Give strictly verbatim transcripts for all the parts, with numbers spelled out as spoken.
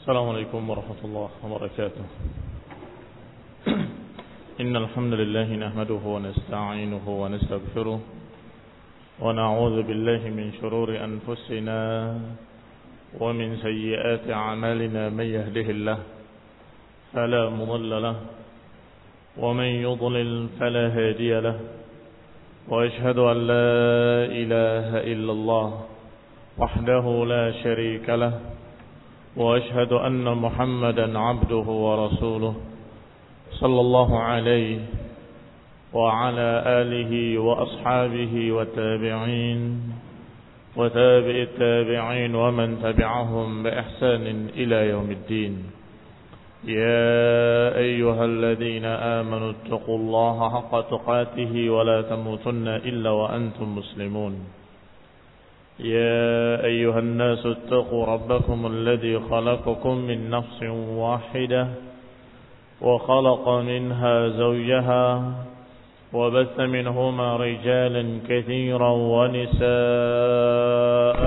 السلام عليكم ورحمة الله وبركاته. إن الحمد لله نحمده ونستعينه ونستغفره ونعوذ بالله من شرور أنفسنا ومن سيئات أعمالنا. من يهده الله فلا مضل له ومن يضلل فلا هادي له، وأشهد أن لا إله إلا الله وحده لا شريك له، وأشهد أن محمدا عبده ورسوله صلى الله عليه وعلى آله وأصحابه والتابعين وتابع التابعين ومن تبعهم بإحسان إلى يوم الدين. يا أيها الذين آمنوا اتقوا الله حق تقاته ولا تموتن إلا وأنتم مسلمون. يا أيها الناس اتقوا ربكم الذي خلقكم من نفس واحدة وخلق منها زوجها وبث منهما رجالا كثيرا ونساء،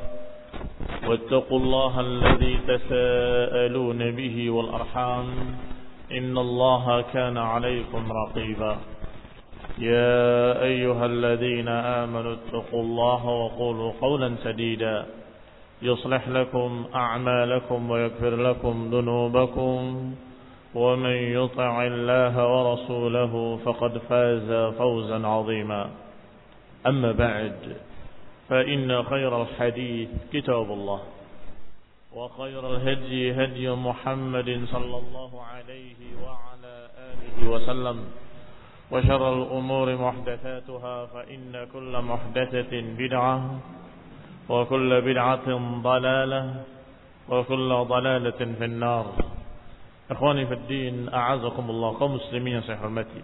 واتقوا الله الذي تساءلون به والأرحام إن الله كان عليكم رقيبا. يا أيها الذين آمنوا اتقوا الله وقولوا قولا سديدا يصلح لكم أعمالكم ويغفر لكم ذنوبكم، ومن يطع الله ورسوله فقد فاز فوزا عظيما. أما بعد، فإن خير الحديث كتاب الله، وخير الهدي هدي محمد صلى الله عليه وعلى آله وسلم، وشر الأمور محدثاتها، فإن كل محدثة بدعة وكل بدعة ضلالة وكل ضلالة في النار. Ikhwani fi din, a'azakumullah, kaum muslimin yang saya hormati.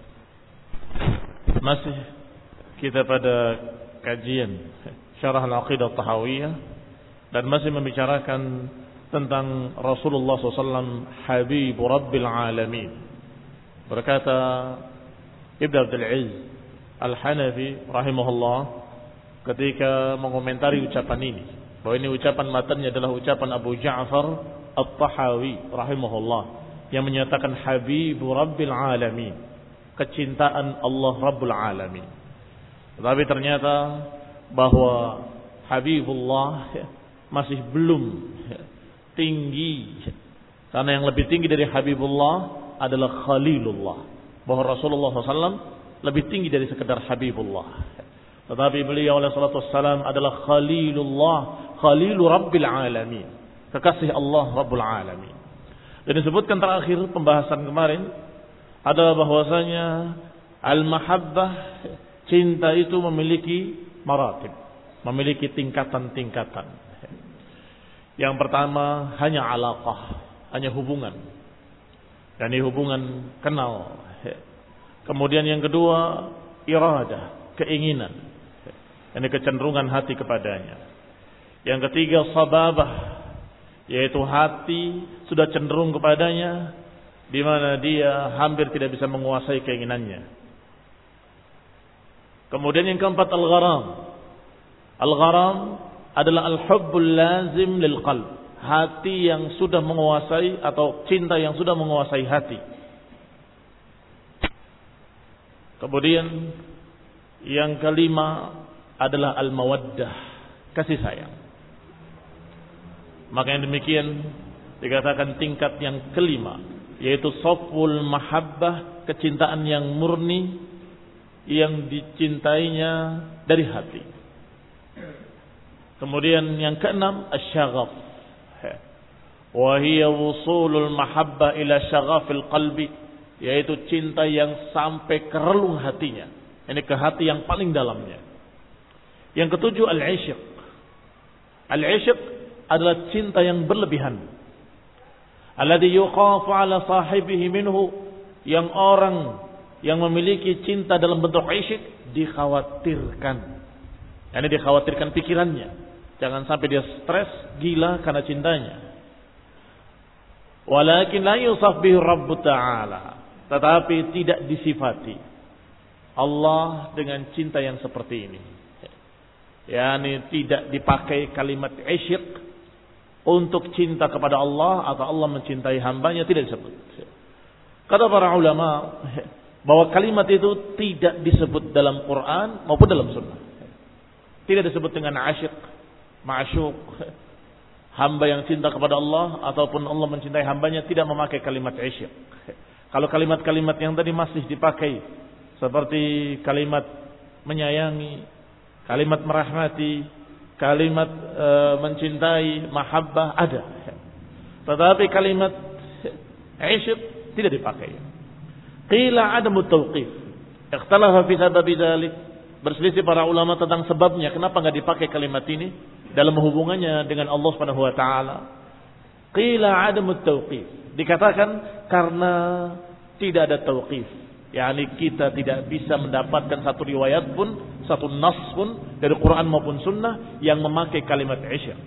Masih kita pada kajian Syarah Al-Aqidah Tahawiyah dan masih membicarakan tentang Rasulullah sallallahu alaihi wasallam Habibu Rabbil Alamin. Berkata Ibnu Abdul Aziz Al-Hanafi rahimahullah ketika mengomentari ucapan ini, bahwa ini ucapan matanya adalah ucapan Abu Ja'far At-Tahawi rahimahullah yang menyatakan Habibu Rabbil Alamin, kecintaan Allah Rabbul Alamin. Tetapi ternyata bahwa Habibullah masih belum tinggi, karena yang lebih tinggi dari Habibullah adalah Khalilullah, bahwa Rasulullah sallallahu alaihi wasallam lebih tinggi dari sekedar Habibullah. Tetapi beliau alaihi salatu wassalam adalah Khalilullah, Khalilu Rabbil Alamin, kekasih Allah Rabbul Alamin. Dan disebutkan terakhir pembahasan kemarin adalah bahwasanya al-mahabbah, cinta itu memiliki maratib, memiliki tingkatan-tingkatan. Yang pertama hanya alaqah, hanya hubungan. Dan ini hubungan kenal. Kemudian yang kedua iradah, keinginan. Ini kecenderungan hati kepadanya. Yang ketiga sababah, yaitu hati sudah cenderung kepadanya, di mana dia hampir tidak bisa menguasai keinginannya. Kemudian yang keempat al-gharam. Al-gharam adalah al-hubbul lazim lil qalb, hati yang sudah menguasai atau cinta yang sudah menguasai hati. Kemudian yang kelima adalah al-mawaddah, kasih sayang. Maka yang demikian dikatakan tingkat yang kelima, yaitu saful mahabbah, kecintaan yang murni yang dicintainya dari hati. Kemudian yang keenam asy-syaghaf, wa hiya wusulul mahabbah ila syaghafil qalbi, yaitu cinta yang sampai ke relung hatinya, ini ke hati yang paling dalamnya. Yang ketujuh al-'ishq. Al-'ishq adalah cinta yang berlebihan, alladhi yuqafu ala sahibihi minhu, yang orang yang memiliki cinta dalam bentuk isyq dikhawatirkan, yani dikhawatirkan pikirannya, jangan sampai dia stres gila karena cintanya. Walakin la yusaf bihi Rabb Ta'ala, tetapi tidak disifati Allah dengan cinta yang seperti ini, yani tidak dipakai kalimat isyq untuk cinta kepada Allah atau Allah mencintai hambanya tidak disebut. Kata para ulama bahwa kalimat itu tidak disebut dalam Quran maupun dalam Sunnah. Tidak disebut dengan asyik, ma'syuq, hamba yang cinta kepada Allah ataupun Allah mencintai hambanya tidak memakai kalimat asyik. Kalau kalimat-kalimat yang tadi masih dipakai seperti kalimat menyayangi, kalimat merahmati, kalimat e, mencintai, mahabbah ada. Tetapi kalimat asyik tidak dipakai. Qila adamu tauqif. Ikhtalafa fi sabab dzalik. Berselisih para ulama tentang sebabnya kenapa enggak dipakai kalimat ini dalam hubungannya dengan Allah Subhanahu wa taala. Qila adamu tauqif. Dikatakan karena tidak ada tauqif. yakni kita tidak bisa mendapatkan satu riwayat pun, satu nas pun dari Quran maupun sunnah yang memakai kalimat isya.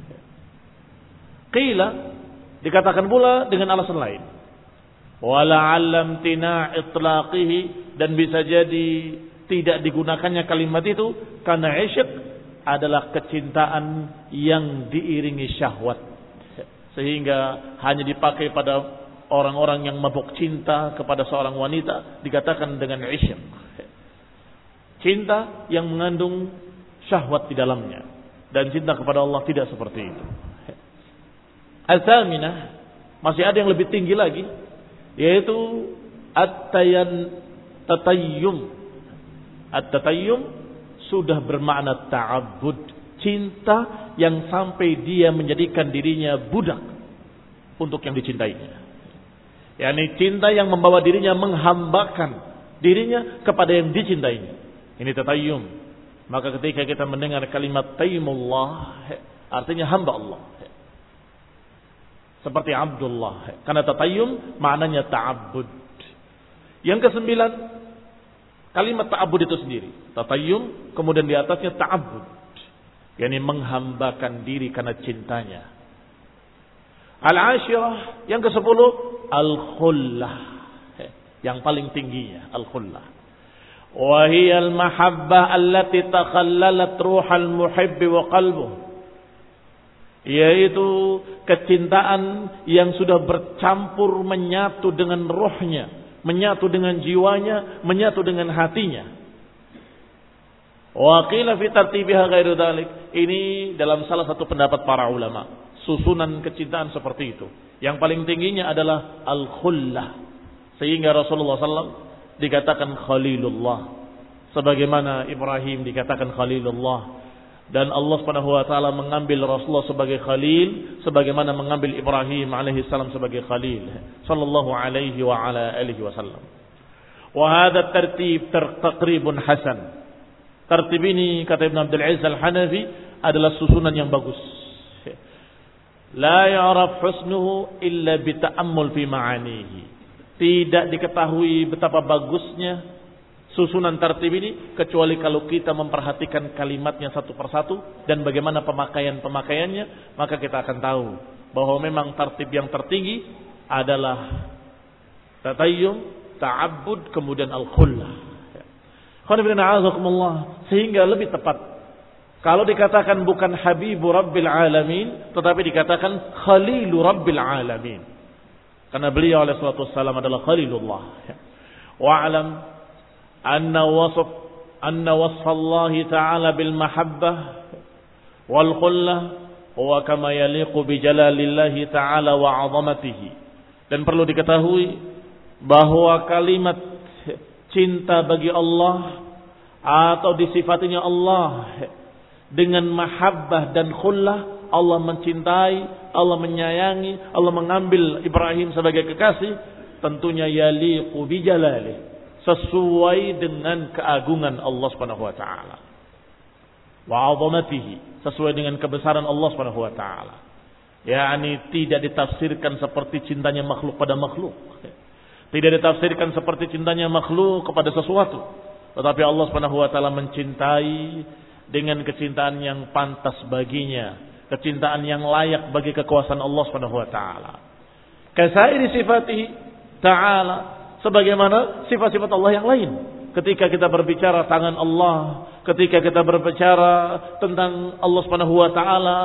Qila, dikatakan pula dengan alasan lain. Wala'allam tina itlaqihi, dan bisa jadi tidak digunakannya kalimat itu karena isyak adalah kecintaan yang diiringi syahwat, sehingga hanya dipakai pada orang-orang yang mabuk cinta kepada seorang wanita dikatakan dengan isyak. Cinta yang mengandung syahwat di dalamnya, dan cinta kepada Allah tidak seperti itu. Al-thaminah, masih ada yang lebih tinggi lagi, yaitu at-tayan tatayyum. At-tatayyum sudah bermakna ta'abbud, cinta yang sampai dia menjadikan dirinya budak untuk yang dicintainya. yakni cinta yang membawa dirinya menghambakan dirinya kepada yang dicintainya. Ini tatayyum. Maka ketika kita mendengar kalimat tayyumullah, artinya hamba Allah, seperti Abdullah, karena tatayyum maknanya ta'abbud. Yang kesembilan, kalimat ta'abbud itu sendiri, tatayyum, kemudian di atasnya ta'abbud, yakni menghambakan diri karena cintanya. Al-ashirah, yang kesepuluh, al-khullah, yang paling tingginya al-khullah. Wa hiya al-mahabbah allati takhallalat ruhal muhibbi wa qalbuh, yaitu kecintaan yang sudah bercampur menyatu dengan rohnya, menyatu dengan jiwanya, menyatu dengan hatinya. Wa qila fi tartibiha ghairu dzalik. Ini dalam salah satu pendapat para ulama, susunan kecintaan seperti itu. Yang paling tingginya adalah al-khullah, sehingga Rasulullah sallallahu alaihi wasallam dikatakan Khalilullah, sebagaimana Ibrahim dikatakan Khalilullah, dan Allah Subhanahu wa taala mengambil Rasulullah sebagai khalil sebagaimana mengambil Ibrahim alaihi salam sebagai khalil sallallahu alaihi wa ala alihi wasallam. Wa hadha tartib taqribun hasan. Tertib ini, kata Ibn Abdul Aziz Al-Hanafi, adalah susunan yang bagus. La ya'raf husnuhu illa bita'ammul fi ma'anihi. Tidak diketahui betapa bagusnya susunan tertib ini kecuali kalau kita memperhatikan kalimatnya satu persatu dan bagaimana pemakaian-pemakaiannya, maka kita akan tahu bahwa memang tertib yang tertinggi adalah tatayyum, ta'abbud, kemudian al-khullah. Sehingga lebih tepat kalau dikatakan bukan Habibu Rabbil Alamin, tetapi dikatakan Khalilu Rabbil Alamin, karena beliau alaihi salatu wassalam adalah Khalilullah. Wa'alam anna wasf anna wasf Allah Ta'ala bil mahabbah wal khullah huwa kama yaliqu bi jalalillahi Ta'ala wa 'azamatihi. Dan perlu diketahui bahwa kalimat cinta bagi Allah atau disifatinya Allah dengan mahabbah dan khullah, Allah mencintai, Allah menyayangi, Allah mengambil Ibrahim sebagai kekasih, tentunya yaliqu bi jalalihi, sesuai dengan keagungan Allah Subhanahu wa taala, wa 'azamatihi, sesuai dengan kebesaran Allah Subhanahu wa taala. yakni tidak ditafsirkan seperti cintanya makhluk pada makhluk. Tidak ditafsirkan seperti cintanya makhluk kepada sesuatu, tetapi Allah Subhanahu wa taala mencintai dengan kecintaan yang pantas baginya, kecintaan yang layak bagi kekuasaan Allah Subhanahu wa taala. Kasairi sifatihi ta'ala, sebagaimana sifat-sifat Allah yang lain. Ketika kita berbicara tangan Allah, ketika kita berbicara tentang Allah Subhanahu wa taala,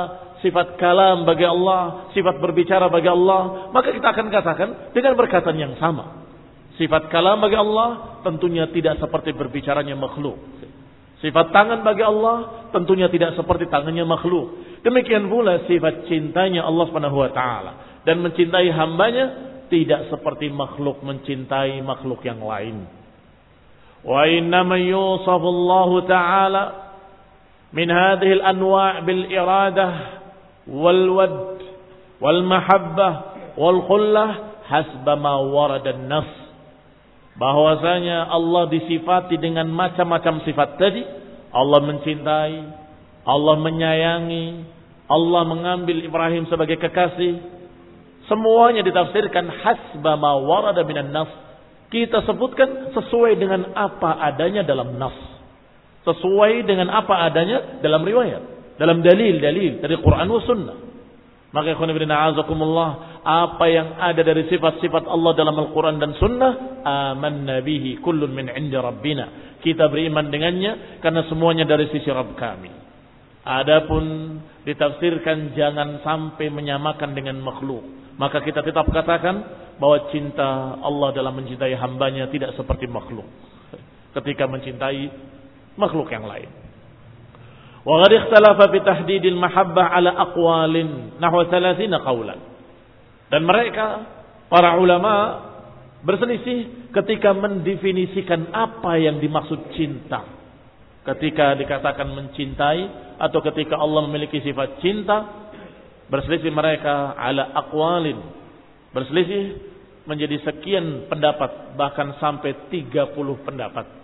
sifat kalam bagi Allah, sifat berbicara bagi Allah, maka kita akan katakan dengan perkataan yang sama. Sifat kalam bagi Allah tentunya tidak seperti berbicaranya makhluk. Sifat tangan bagi Allah tentunya tidak seperti tangannya makhluk. Demikian pula sifat cintanya Allah Subhanahu wa taala dan mencintai hambanya tidak seperti makhluk mencintai makhluk yang lain. Wa innama yusafu Allah taala min hadhihi al-anwa' bil iradah wal wad wal mahabbah wal khullah hasba ma warada an-nas. Bahwasanya Allah disifati dengan macam-macam sifat tadi. Allah mencintai, Allah menyayangi, Allah mengambil Ibrahim sebagai kekasih. Semuanya ditafsirkan hasba ma warada minan nas. Kita sebutkan sesuai dengan apa adanya dalam nas. Sesuai dengan apa adanya dalam riwayat, dalam dalil-dalil dari Quran wa sunnah. Maka ikhwan fillah a'azakumullah, apa yang ada dari sifat-sifat Allah dalam Al-Quran dan Sunnah, amanna bihi kullun min 'indi rabbina. Kita beriman dengannya karena semuanya dari sisi Rabb kami. Adapun ditafsirkan jangan sampai menyamakan dengan makhluk. Maka kita tetap katakan bahwa cinta Allah dalam mencintai hambanya tidak seperti makhluk ketika mencintai makhluk yang lain. Wa qad ikhtalafa fi tahdidil mahabbah ala aqwalin nahwa thalathina qawlan. Dan mereka para ulama berselisih ketika mendefinisikan apa yang dimaksud cinta. Ketika dikatakan mencintai atau ketika Allah memiliki sifat cinta, berselisih mereka ala aqwalin. Berselisih menjadi sekian pendapat, bahkan sampai tiga puluh pendapat.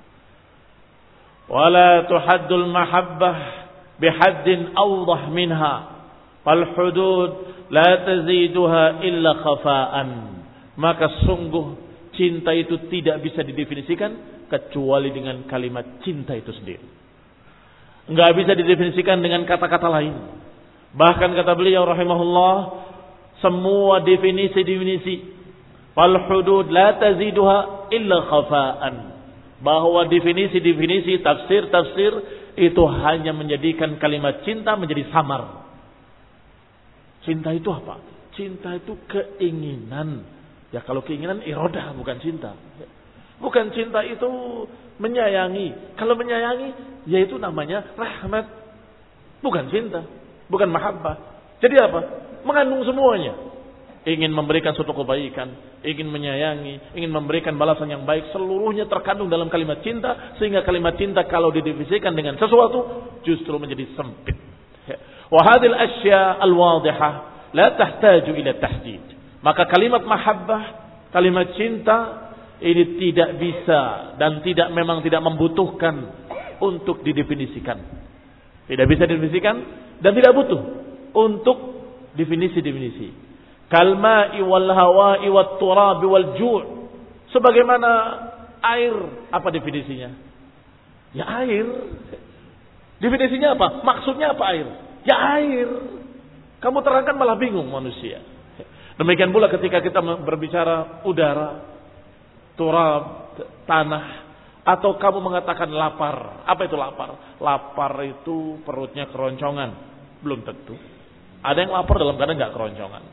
Wala tuhaddul mahabbah bihaddin awdah minha fal hudud la taziduha illa khafa'an. Maka sungguh cinta itu tidak bisa didefinisikan kecuali dengan kalimat cinta itu sendiri. Enggak bisa didefinisikan dengan kata-kata lain. Bahkan kata beliau rahimahullah, semua definisi-definisi fal hudud la taziduha illa khafa'an, bahwa definisi-definisi, tafsir-tafsir itu hanya menjadikan kalimat cinta menjadi samar. Cinta itu apa? Cinta itu keinginan. Ya kalau keinginan iradah, bukan cinta. Bukan cinta itu menyayangi. Kalau menyayangi, yaitu namanya rahmat. Bukan cinta, bukan mahabbah. Jadi apa? Mengandung semuanya. Ingin memberikan suatu kebaikan, ingin menyayangi, ingin memberikan balasan yang baik, seluruhnya terkandung dalam kalimat cinta, sehingga kalimat cinta kalau didefinisikan dengan sesuatu justru menjadi sempit. Wa hadhil asya al-wadihah la tahtaju ila tahdid. Maka kalimat mahabbah, kalimat cinta ini tidak bisa dan tidak memang tidak membutuhkan untuk didefinisikan. Tidak bisa didefinisikan dan tidak butuh untuk definisi-definisi. Kalma'i wal hawa'i wat turabi wal ju'. Sebagaimana air, apa definisinya? Ya air. Definisinya apa? Maksudnya apa air? Ya air. Kamu terangkan malah bingung manusia. Demikian pula ketika kita berbicara udara, turab, tanah, atau kamu mengatakan lapar. Apa itu lapar? Lapar itu perutnya keroncongan. Belum tentu. Ada yang lapar dalam keadaan enggak keroncongan.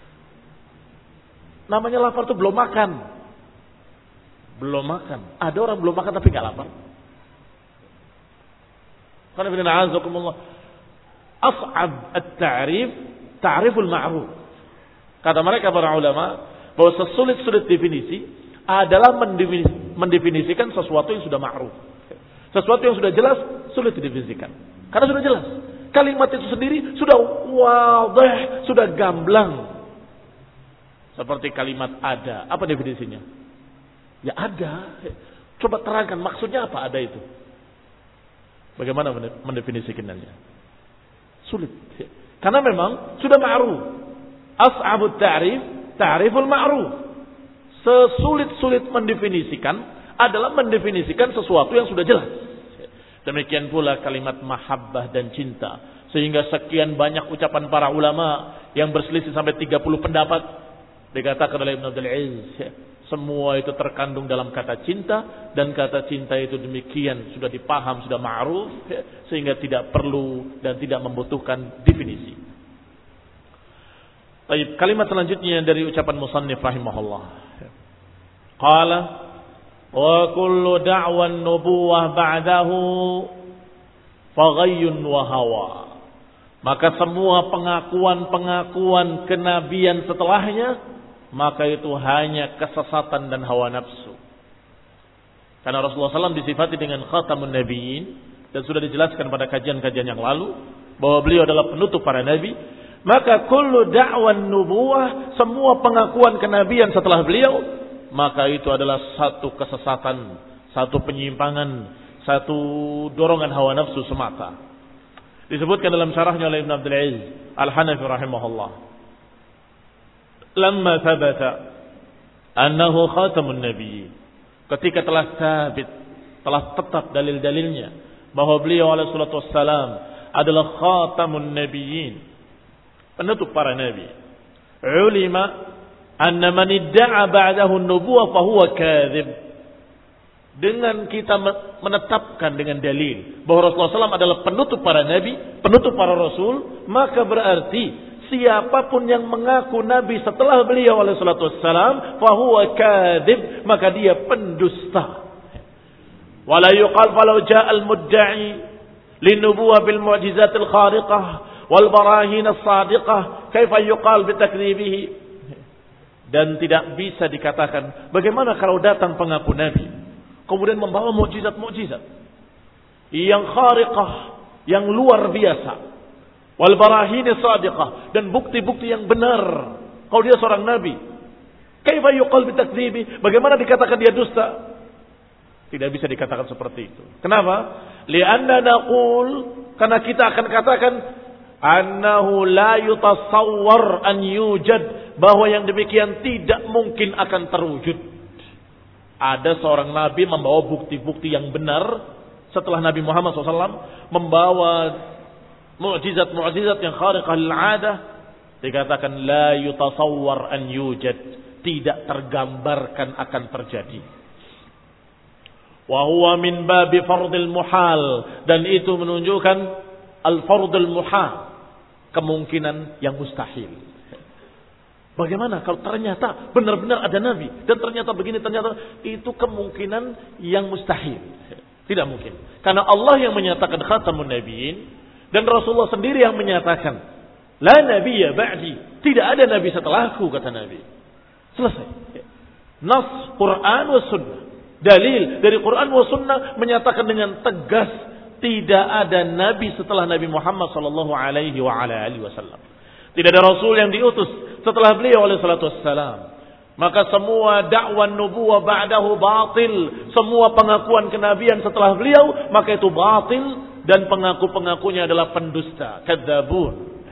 Namanya lapar itu belum makan. Belum makan. Ada orang belum makan tapi enggak lapar. Karena bin a'azakumullah, as'ab at-ta'rif ta'riful ma'ruf. Kata mereka para ulama bahwa sesulit-sulit definisi adalah mendefinisikan sesuatu yang sudah ma'ruf. Sesuatu yang sudah jelas sulit didefinisikan. Karena sudah jelas. Kalimat itu sendiri sudah wadih, sudah gamblang. Seperti kalimat ada. Apa definisinya? Ya ada. Coba terangkan maksudnya apa ada itu. Bagaimana mendefinisikannya? Sulit. Karena memang sudah ma'ruf. As'abut ta'rif, ta'riful ma'ruf. Sesulit-sulit mendefinisikan adalah mendefinisikan sesuatu yang sudah jelas. Demikian pula kalimat mahabbah dan cinta. Sehingga sekian banyak ucapan para ulama yang berselisih sampai tiga puluh pendapat. Dikatakan oleh Ibn Abdul Aziz, semua itu terkandung dalam kata cinta, dan kata cinta itu demikian sudah dipaham, sudah ma'ruf, sehingga tidak perlu dan tidak membutuhkan definisi. Baik, kalimat selanjutnya dari ucapan musannif rahimahullah. Qala wa kullu da'wan nubuwah ba'dahu faghayyun wa hawa. Maka semua pengakuan-pengakuan kenabian setelahnya, maka itu hanya kesesatan dan hawa nafsu. Karena Rasulullah shallallahu alaihi wasallam disifati dengan khatamun nabiyyin, dan sudah dijelaskan pada kajian-kajian yang lalu bahwa beliau adalah penutup para nabi. Maka kullu da'wan nubuwah, semua pengakuan kenabian setelah beliau, maka itu adalah satu kesesatan, satu penyimpangan, satu dorongan hawa nafsu semata. Disebutkan dalam syarahnya oleh Ibn Abdul Aziz Al-Hanafi rahimahullah. Lamma thabata annahu khatamun nabiyyin. Ketika telah sabit, telah tetap dalil-dalilnya bahwa beliau alaihi salatu wassalam adalah khatamun nabiyyin, penutup para nabi. Ulima anna man idda'a ba'dahu an-nubuwah fa huwa kadzib. Dengan kita menetapkan dengan dalil bahwa Rasulullah shallallahu alaihi wasallam adalah penutup para nabi, penutup para rasul, maka berarti siapapun yang mengaku nabi setelah beliau alaihi salatu wassalam fa huwa kadzib, maka dia pendusta. Wala yuqal falau ja'a al-mudda'i linubuwah bil mu'jizatil khariqah wal barahin as-sadiqah kaifa yuqal bi takdzibihi. Dan tidak bisa dikatakan bagaimana kalau datang pengaku nabi kemudian membawa mukjizat-mukjizat yang khariqah, yang luar biasa, wal barahin as-sadiqah, dan bukti-bukti yang benar kalau dia seorang nabi. Kaifa yuqal bi takdzibi, bagaimana dikatakan dia dusta? Tidak bisa dikatakan seperti itu. Kenapa? Li'anna naqul, karena kita akan katakan annahu la yutasawwar an yujad, bahwa yang demikian tidak mungkin akan terwujud. Ada seorang nabi membawa bukti-bukti yang benar setelah Nabi Muhammad shallallahu alaihi wasallam membawa mukjizat-mukjizat yang khariqah lil 'adah, dikatakan la yutasawwar an yujad, tidak tergambarkan akan terjadi. Wa huwa min babi fardil muhal, dan itu menunjukkan al-fardul muhal, kemungkinan yang mustahil. Bagaimana kalau ternyata benar-benar ada nabi dan ternyata begini, ternyata itu kemungkinan yang mustahil. Tidak mungkin. Karena Allah yang menyatakan khatamun nabiyyin dan Rasulullah sendiri yang menyatakan la nabiyya ba'di, tidak ada nabi setelahku, kata Nabi. Selesai. Nas Quran wa sunnah. Dalil dari Quran wa sunnah menyatakan dengan tegas tidak ada nabi setelah Nabi Muhammad sallallahu alaihi wa ala alihi wasallam. Tidak ada rasul yang diutus setelah beliau alaihi salatu wassalam. Maka semua dakwah nubuwah ba'dahu batil, semua pengakuan kenabian setelah beliau maka itu batil, dan pengaku-pengakunya adalah pendusta, kadzabun.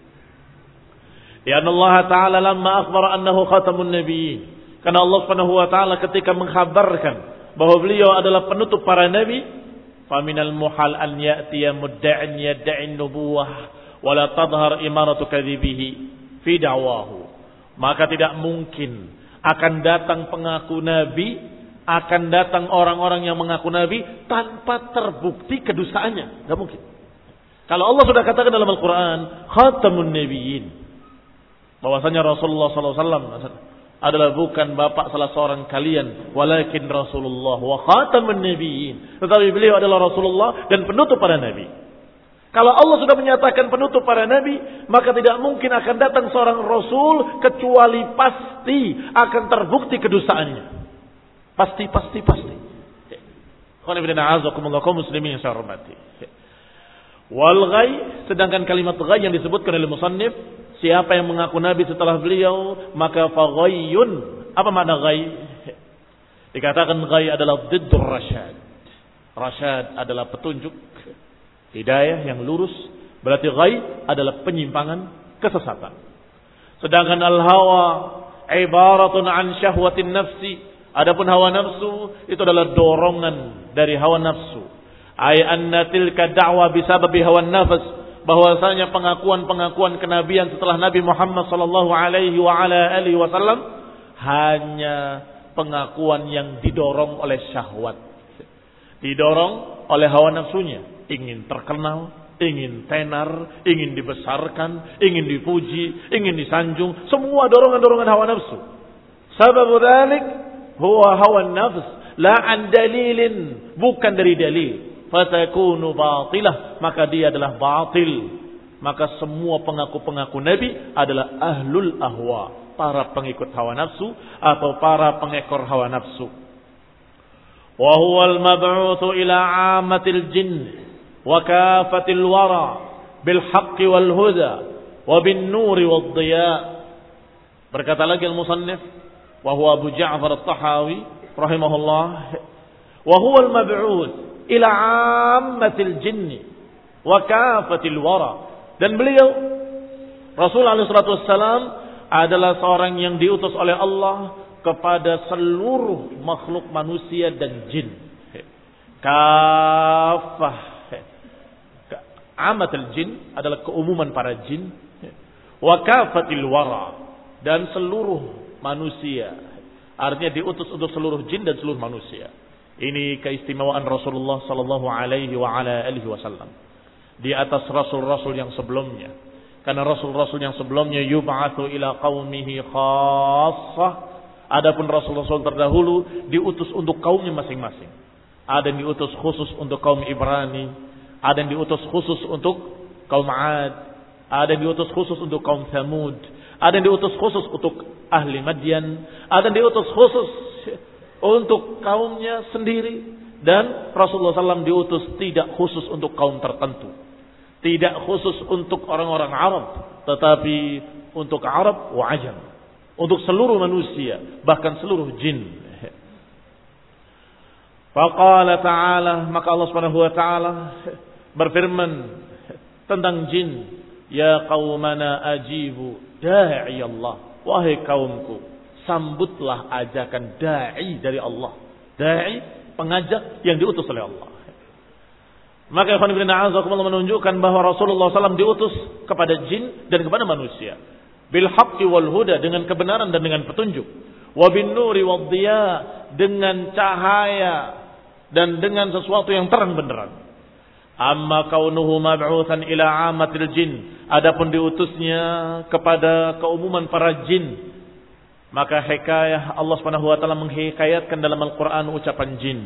Ya Allah Ta'ala lamma akhbara annahu khatamun nabiyyin, karena Allah Subhanahu wa taala ketika mengkhabarkan bahwa beliau adalah penutup para nabi, faminal muhal an ya'tiya mudda'in yad'in nubuwah wala tadhhar imaratu kadzibihi fi da'wahu. Maka tidak mungkin akan datang pengaku nabi, akan datang orang-orang yang mengaku nabi tanpa terbukti kedustaannya. Enggak mungkin. Kalau Allah sudah katakan dalam Al-Qur'an khatamun nabiyyin, bahwasanya Rasulullah sallallahu alaihi wasallam adalah bukan bapak salah seorang kalian, walakin Rasulullah wa khatamun nabiyyin, tetapi beliau adalah Rasulullah dan penutup para nabi. Kalau Allah sudah menyatakan penutup para nabi, maka tidak mungkin akan datang seorang rasul kecuali pasti akan terbukti kedustaannya. Pasti, pasti, pasti. Qul inna a'udzubikumullah kaum muslimin yang saya hormati. Wal ghai, sedangkan kalimat ghai yang disebutkan oleh musannif, siapa yang mengaku nabi setelah beliau, maka faghayyun. Apa makna ghai? Dikatakan ghai adalah diddur rasyad. Rasyad adalah petunjuk, hidayah yang lurus, berarti ghai adalah penyimpangan, kesesatan. Sedangkan al-hawa ibaratun an syahwatin nafsi, adapun hawa nafsu itu adalah dorongan dari hawa nafsu. Ay anna tilka da'wa bisababi hawa nafs, bahwasanya pengakuan-pengakuan kenabian setelah Nabi Muhammad sallallahu alaihi wa ala alihi wasallam hanya pengakuan yang didorong oleh syahwat, didorong oleh hawa nafsunya, ingin terkenal, ingin tenar, ingin dibesarkan, ingin dipuji, ingin disanjung, semua dorongan-dorongan hawa nafsu. Sebab dzalik huwa hawa nafs, la an dalilin, bukan dari dalil. Fatakunu batilah, maka dia adalah batil. Maka semua pengaku-pengaku Nabi adalah ahlul ahwa, para pengikut hawa nafsu atau para pengekor hawa nafsu. Wa huwal mab'utsu ila 'ammatil jinn wa kafatil wara bil haqqi wal huda wa bin nuri wad dhiya. Berkata lagi al-musannif wa huwa Abu Ja'far at-Tahawi rahimahullah, wa huwal mab'uts ila 'ammatil jinn wa kafatil wara. Dan beliau Rasulullah shallallahu alaihi wasallam adalah seorang yang diutus oleh Allah kepada seluruh makhluk manusia dan jin. Kafah. Amatul jin adalah keumuman para jin. Wa kafatil wara, dan seluruh manusia. Artinya diutus untuk seluruh jin dan seluruh manusia. Ini keistimewaan Rasulullah sallallahu alaihi wa ala alihi wasallam di atas rasul-rasul yang sebelumnya. Karena rasul-rasul yang sebelumnya yub'atsu ila qaumihi khassah. Adapun rasul-rasul terdahulu diutus untuk kaumnya masing-masing. Ada yang diutus khusus untuk kaum Ibrani, ada yang diutus khusus untuk kaum 'Ad, ada yang diutus khusus untuk kaum Tsamud, ada yang diutus khusus untuk ahli Madyan, ada yang diutus khusus untuk kaumnya sendiri, dan Rasulullah sallallahu alaihi wasallam diutus tidak khusus untuk kaum tertentu. Tidak khusus untuk orang-orang Arab, tetapi untuk Arab wa Ajam. Untuk seluruh manusia, bahkan seluruh jin. Faqala ta'ala, maka Allah Subhanahu wa taala berfirman tentang jin, ya qaumana ajibu da'i Allah. Wahai kaumku, sambutlah ajakan dai dari Allah. Dai, pengajak yang diutus oleh Allah. Maka ikhwan fillah azakumullah menunjukkan bahwa Rasulullah sallallahu alaihi wasallam diutus kepada jin dan kepada manusia. Bil haqqi wal huda, dengan kebenaran dan dengan petunjuk. Wa bin nuri wad dhiya, dengan cahaya dan dengan sesuatu yang terang benderang. Amma kaunuhu mab'utsan ila 'ammatil jin, adapun diutusnya kepada keumuman para jin, maka hikayah Allah Subhanahu wa taala menghikayatkan dalam Al-Qur'an ucapan jin.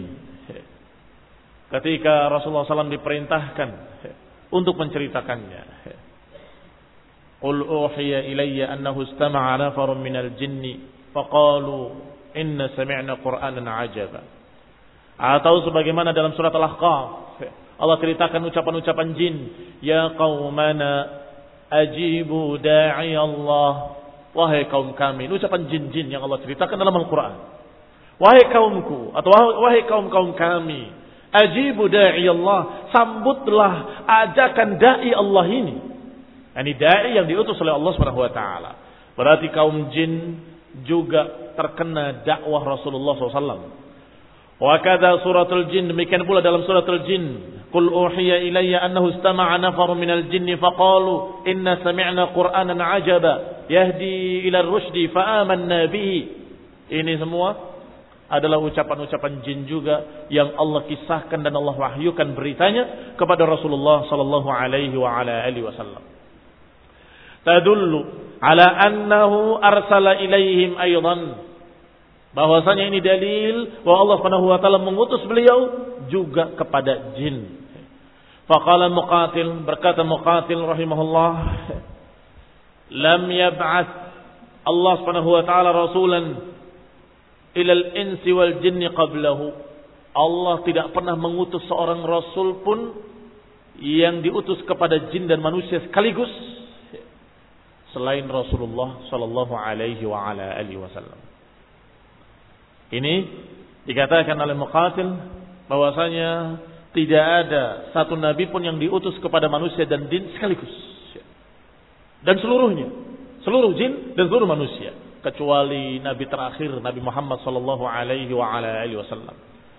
Ketika Rasulullah sallallahu alaihi wasallam diperintahkan untuk menceritakannya. Qul uhiya ilayya annahu istama'a nafarun minal jinni faqalu inna sami'na qur'anan 'ajaba. Atau sebagaimana dalam surat Al-Ahqaf Allah ceritakan ucapan-ucapan jin, ya qaumana ajibu da'i Allah. Wahai kaum kami, ini ucapan jin-jin yang Allah ceritakan dalam Al-Qur'an. Wahai kaumku atau wahai kaum-kaum kami, ajibu da'i Allah, sambutlah ajakan dai Allah ini. Ini dai yang diutus oleh Allah Subhanahu wa taala. Berarti kaum jin juga terkena dakwah Rasulullah sallallahu alaihi wasallam. Wa kadza suratul jin, demikian pula dalam suratul jin, qul uhiya ilayya annahu istama'a nafarun minal jinni faqalu inna sami'na qur'anan 'ajaba yahdi ila ar-rusydi fa amanna bihi. Ini semua adalah ucapan-ucapan jin juga yang Allah kisahkan dan Allah wahyukan beritanya kepada Rasulullah sallallahu alaihi wa ala alihi wasallam. Tadullu ala annahu arsala ilaihim aidan, bahwasanya ini dalil bahwa Allah Subhanahu wa taala mengutus beliau juga kepada jin. Faqala Muqatil, berkata Muqatil rahimahullah, lam yab'ats Allah Subhanahu wa taala rasulan ilal insi wal jinni qablahu. Allah tidak pernah mengutus seorang rasul pun yang diutus kepada jin dan manusia sekaligus selain Rasulullah sallallahu alaihi wa ala alihi wasallam. Ini dikatakan oleh Muqatil bahwasanya tidak ada satu nabi pun yang diutus kepada manusia dan jin sekaligus. Dan seluruhnya, seluruh jin dan seluruh manusia, kecuali nabi terakhir Nabi Muhammad sallallahu alaihi wa ala alihi wasallam.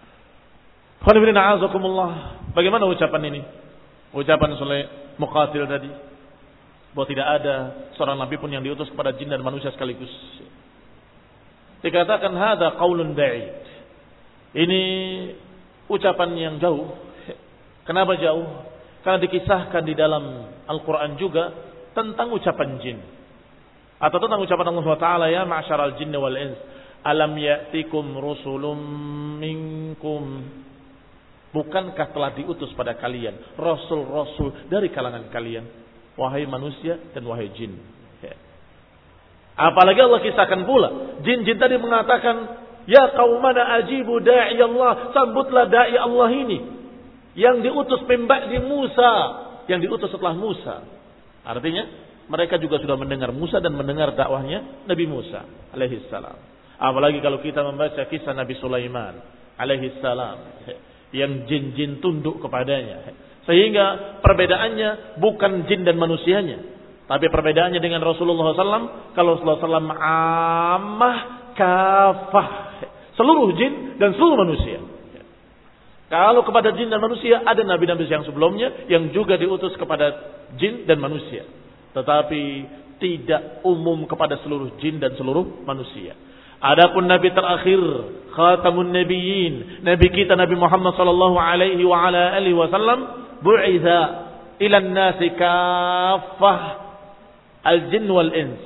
Bagaimana ucapan ini? Ucapan oleh Muqatil tadi bahwa tidak ada seorang nabi pun yang diutus kepada jin dan manusia sekaligus. Dikatakan hadza qaulun ba'id. Ini ucapan yang jauh. Kenapa jauh? Karena dikisahkan di dalam Al-Quran juga tentang ucapan jin. Atau tentang ucapan Allah subhanahu wa taala, ya ma'syaral jinni wal ins, alam ya'tikum rusulun minkum. Bukankah telah diutus pada kalian rasul-rasul dari kalangan kalian, wahai manusia dan wahai jin. Ya. Apalagi Allah kisahkan pula, jin-jin tadi mengatakan, ya qaumana ajibu da'i Allah, sambutlah da'i Allah ini yang diutus min ba'di Musa, yang diutus setelah Musa. Artinya mereka juga sudah mendengar Musa dan mendengar dakwahnya Nabi Musa alaihi salam. Apalagi kalau kita membaca kisah Nabi Sulaiman alaihi salam, yang jin-jin tunduk kepadanya. Sehingga perbedaannya bukan jin dan manusianya, tapi perbedaannya dengan Rasulullah shallallahu alaihi wasallam. Kalau Rasulullah shallallahu alaihi wasallam ammah kafah, seluruh jin dan seluruh manusia. Kalau kepada jin dan manusia ada nabi-nabi yang sebelumnya yang juga diutus kepada jin dan manusia, tetapi tidak umum kepada seluruh jin dan seluruh manusia. Adapun nabi terakhir, khatamun nabiyyin, nabi kita Nabi Muhammad sallallahu alaihi wa ala alihi wasallam, bu'itha ila an-nasi kaffah al-jinn wal ins.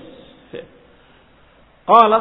Qala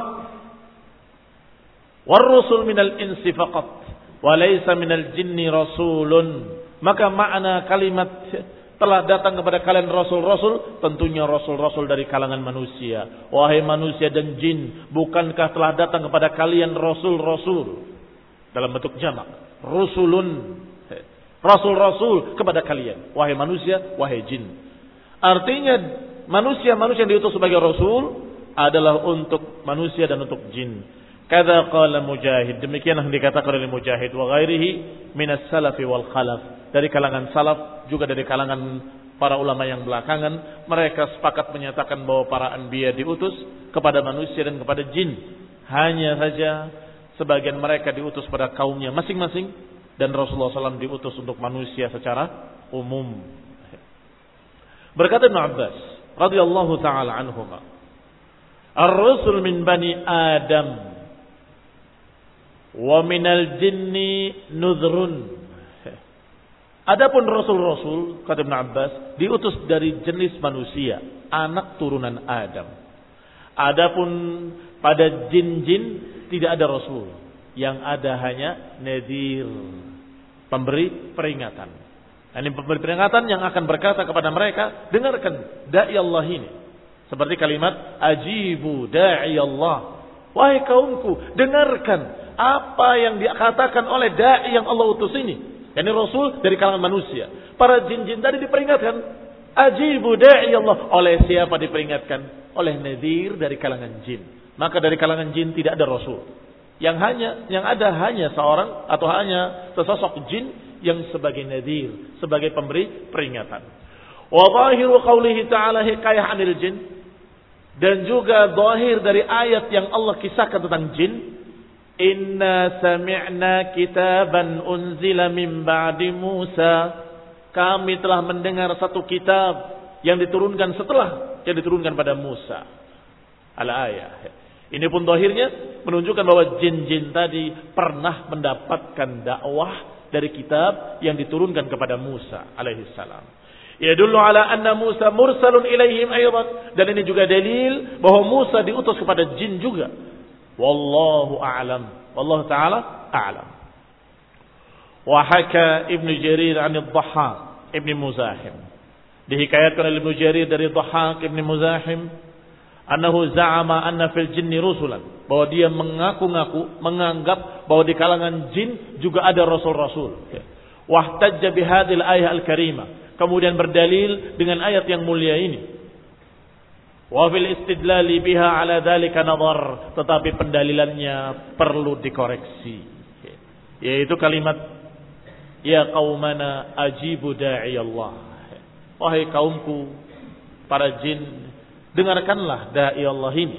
war-rusul minal insi faqat wa laysa minal jinni rasulun. Maka makna kalimat telah datang kepada kalian rasul-rasul, tentunya rasul-rasul dari kalangan manusia. Wahai manusia dan jin, bukankah telah datang kepada kalian rasul-rasul dalam bentuk jamak, rusulun, rasul-rasul kepada kalian, wahai manusia, wahai jin. Artinya manusia-manusia yang diutus sebagai rasul adalah untuk manusia dan untuk jin. Kadza qala Mujahid, demikianlah dikatakan oleh Mujahid wa ghairihi minas salafi wal khalaf. Dari kalangan salaf, juga dari kalangan para ulama yang belakangan, mereka sepakat menyatakan bahwa para anbiya diutus kepada manusia dan kepada jin. Hanya saja sebagian mereka diutus pada kaumnya masing-masing, dan Rasulullah shallallahu alaihi wasallam diutus untuk manusia secara umum. Berkata Ibn Abbas radhiyallahu taala anhuma, ar-rusul min bani Adam wa minal jinni nudhrun. Adapun rasul-rasul, kata Ibn Abbas, diutus dari jenis manusia, anak turunan Adam. Adapun pada jin-jin tidak ada rasul, yang ada hanya nadhir, pemberi peringatan. Ini pemberi peringatan yang akan berkata kepada mereka, dengarkan da'i Allah ini. Seperti kalimat ajibu da'i Allah, wahai kaumku, dengarkan apa yang dikatakan oleh da'i yang Allah utus ini. Yani Rasul dari kalangan manusia. Para jin-jin tadi diperingatkan, ajibu da'i Allah. Oleh siapa diperingatkan? Oleh nadhir dari kalangan jin. Maka dari kalangan jin tidak ada Rasul. Yang hanya yang ada hanya seorang atau hanya sesosok jin yang sebagai nadhir, sebagai pemberi peringatan. Wa zahiru qaulihi ta'ala hikayah 'anil jin, dan juga zahir dari ayat yang Allah kisahkan tentang jin. Inna sami'na kitaban unzila min ba'di Musa. Kami telah mendengar satu kitab yang diturunkan setelah yang diturunkan pada Musa. Al-ayah. Ini pun zahirnya menunjukkan bahwa jin-jin tadi pernah mendapatkan dakwah dari kitab yang diturunkan kepada Musa alaihi salam. Yadullu ala anna Musa mursalun ilaihim aydan. Dan ini juga dalil bahwa Musa diutus kepada jin juga. Wallahu a'lam. Wallahu ta'ala a'lam. Wa haka Ibn Jarir 'an ad-Dhahhak Ibn Muzahim. Dihikayatkan oleh Ibn Jarir dari Dhahhak Ibn Muzahim, annahu za'ama anna fil jinni rusulan, bahwa dia mengaku-ngaku, menganggap bahwa di kalangan jin juga ada rasul-rasul. Wahtajja bihadhil ayah al-karimah, kemudian berdalil dengan ayat yang mulia ini. Wa fil istidlali biha ala dzalika nadhar, tetapi pendalilannya perlu dikoreksi, yaitu kalimat ya qaumana ajibu da'i Allah, wahai kaumku para jin, dengarkanlah da'i Allah ini.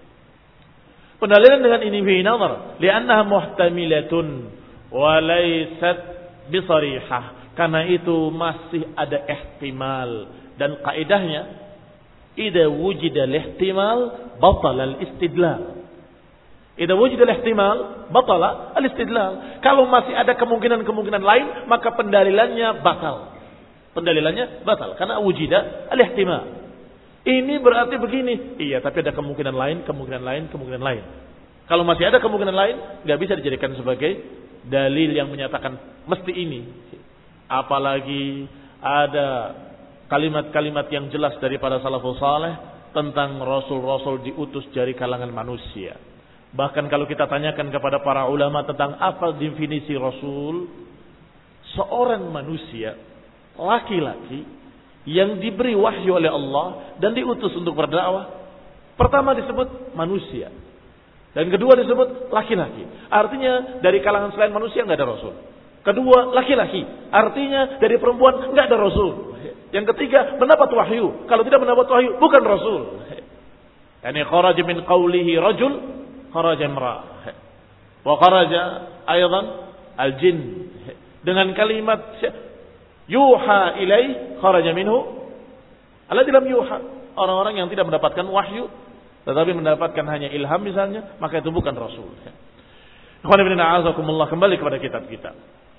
Pendalilan dengan ini fi nadhar li'annaha muhtamilatun wa laysat bisarihah, karena itu masih ada ihtimal, dan kaidahnya idza wujida al-ihtimal batala al-istidlal. Idza wujida al-ihtimal batala al-istidlal. Kalau masih ada kemungkinan-kemungkinan lain, maka pendalilannya batal. Pendalilannya batal karena wujida al-ihtimal. Ini berarti begini. Iya, tapi ada kemungkinan lain, kemungkinan lain, kemungkinan lain. Kalau masih ada kemungkinan lain, nggak bisa dijadikan sebagai dalil yang menyatakan mesti ini. Apalagi ada kalimat-kalimat yang jelas dari para salafus saleh tentang rasul-rasul diutus dari kalangan manusia. Bahkan kalau kita tanyakan kepada para ulama tentang apa definisi rasul, seorang manusia, laki-laki, yang diberi wahyu oleh Allah dan diutus untuk berdakwah, pertama disebut manusia, dan kedua disebut laki-laki. Artinya dari kalangan selain manusia nggak ada rasul. Kedua laki-laki, artinya dari perempuan nggak ada rasul. Yang ketiga mendapat wahyu. Kalau tidak mendapat wahyu bukan rasul. Yani kharaja min qawlihi rajul, kharaja imra'ah. Wa kharaja aydan al-jin. Dengan kalimat yuha ilaih kharaja minhu alladzi lam yuha. Orang-orang yang tidak mendapatkan wahyu tetapi mendapatkan hanya ilham misalnya, maka itu bukan rasul. Ikhwan fillah, a'azakumullah, kembali kepada kitab kita.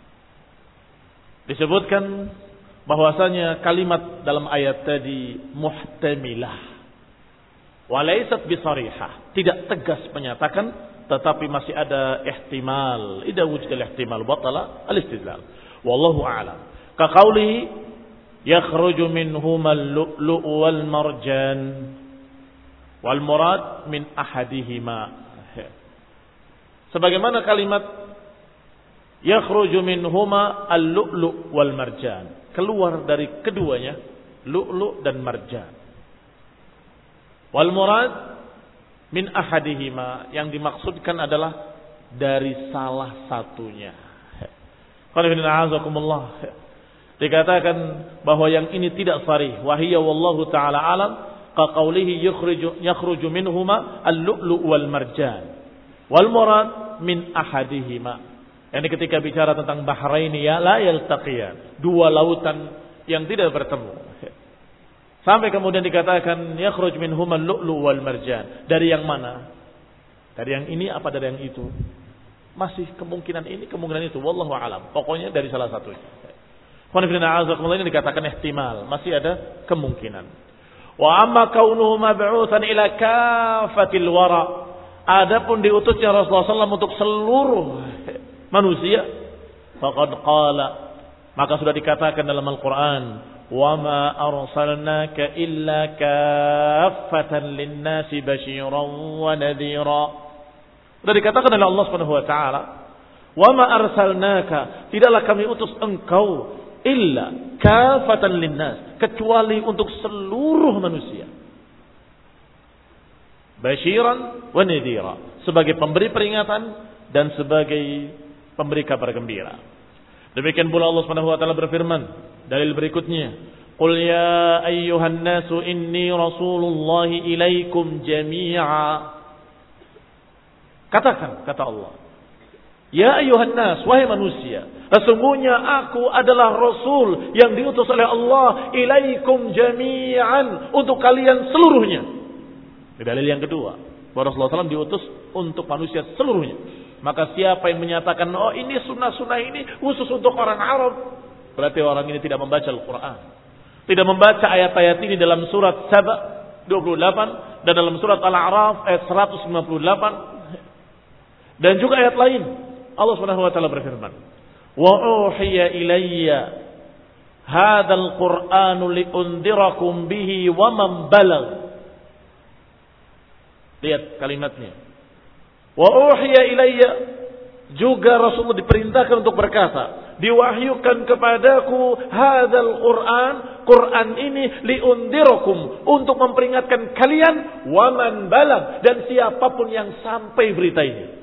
Disebutkan bahwasanya kalimat dalam ayat tadi muhtamilah wa laysat bisarihah, tidak tegas menyatakan tetapi masih ada ihtimal. Idza wujida al-ihtimal batala al-istidlal. Wallahu a'lam. Kaqaulihi yakhruju minhuma al-lu'lu' wal marjan wal murad min ahadihima. Sebagaimana kalimat yakhruju minhuma al-lu'lu' wal marjan, keluar dari keduanya lu'lu' dan marjan. Wal murad min ahadihima, yang dimaksudkan adalah dari salah satunya. Qul inna a'azakumullah. Dikatakan bahwa yang ini tidak sharih. Wahiyya wallahu ta'ala alam. Kaqaulihi yakhruju yakhruju minhuma al-lu'lu' wal marjan. Wal murad min ahadihima. Ini ketika bicara tentang bahraini ya la yaltaqiyan. Dua lautan yang tidak bertemu. Sampai kemudian dikatakan yakhruj minhuma al-lu'lu' wal marjan. Dari yang mana? Dari yang ini apa dari yang itu? Masih kemungkinan ini, kemungkinan itu. Wallahu alam. Pokoknya dari salah satunya. Ini dikatakan ihtimal, masih ada kemungkinan. Wa amma kaunuhu mab'utsan ila kafatil wara. Adapun diutusnya Rasulullah sallallahu alaihi wasallam untuk seluruh manusia, faqad qala, maka sudah dikatakan dalam Al-Qur'an, wa ma arsalnaka illa kaffatan lin-nasi basyiran wa nadhira. Sudah dikatakan oleh Allah Subhanahu wa taala, wa ma arsalnaka, tidaklah kami utus engkau illa kafatan linnas, kecuali untuk seluruh manusia, basyiran wa nadhira, sebagai pemberi peringatan dan sebagai pemberi kabar gembira. Demikian pula Allah Subhanahu wa taala berfirman dalil berikutnya, qul ya ayyuhan nasu inni rasulullahi ilaikum jami'a. Katakan, kata Allah, ya ayyuhan nas, wahai manusia, sesungguhnya aku adalah rasul yang diutus oleh Allah ilaikum jami'an, untuk kalian seluruhnya. Ini dalil yang kedua, bahwa Rasulullah shallallahu alaihi wasallam diutus untuk manusia seluruhnya. Maka siapa yang menyatakan oh ini sunnah-sunnah ini khusus untuk orang Arab, berarti orang ini tidak membaca Al-Quran, tidak membaca ayat-ayat ini dalam surat Saba dua puluh delapan dan dalam surat Al-A'raf ayat seratus lima puluh delapan dan juga ayat lain. Allah Subhanahu wa taala berfirman, "Wa uhiya ilayya hadzal Qur'anu liundirakum bihi wa man balagh." Lihat kalimatnya. Wa uhiya ilayya, juga Rasulullah diperintahkan untuk berkata, diwahyukan kepadaku hadzal Qur'an, Quran ini liundirakum, untuk memperingatkan kalian, wa man balagh, dan siapapun yang sampai berita ini.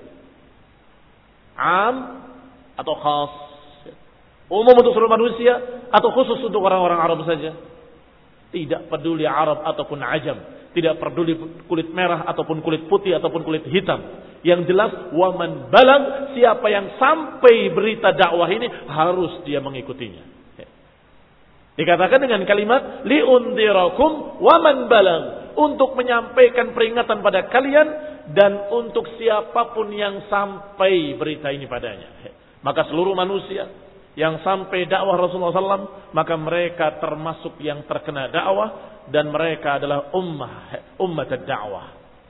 Am atau khas, umum untuk seluruh manusia atau khusus untuk orang-orang Arab saja? Tidak peduli Arab ataupun Ajam, tidak peduli kulit merah ataupun kulit putih ataupun kulit hitam. Yang jelas waman balang, siapa yang sampai berita dakwah ini harus dia mengikutinya. Dikatakan dengan kalimat liundirakum waman balang, untuk menyampaikan peringatan pada kalian dan untuk siapapun yang sampai berita ini padanya. Maka seluruh manusia yang sampai dakwah Rasulullah sallallahu alaihi wasallam, maka mereka termasuk yang terkena dakwah dan mereka adalah ummah ummat ad-da'wah.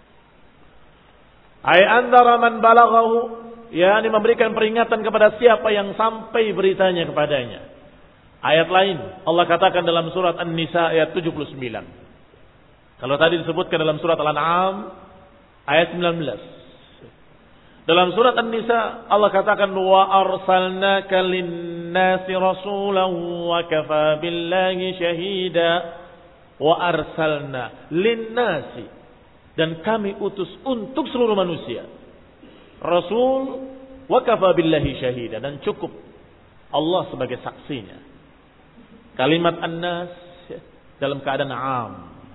Ay andara man balaghahu, yakni memberikan peringatan kepada siapa yang sampai beritanya kepadanya. Ayat lain Allah katakan dalam surat An-Nisa ayat tujuh puluh sembilan. Kalau tadi disebutkan dalam surat Al-An'am ayat sembilan belas. Dalam surat An-Nisa Allah katakan wa arsalnaka lin-nasi rasulan wa kafa billahi syahida. Wa arsalna lin-nasi, dan kami utus untuk seluruh manusia rasul wa kafa billahi syahida, dan cukup Allah sebagai saksinya. Kalimat an-nas dalam keadaan am,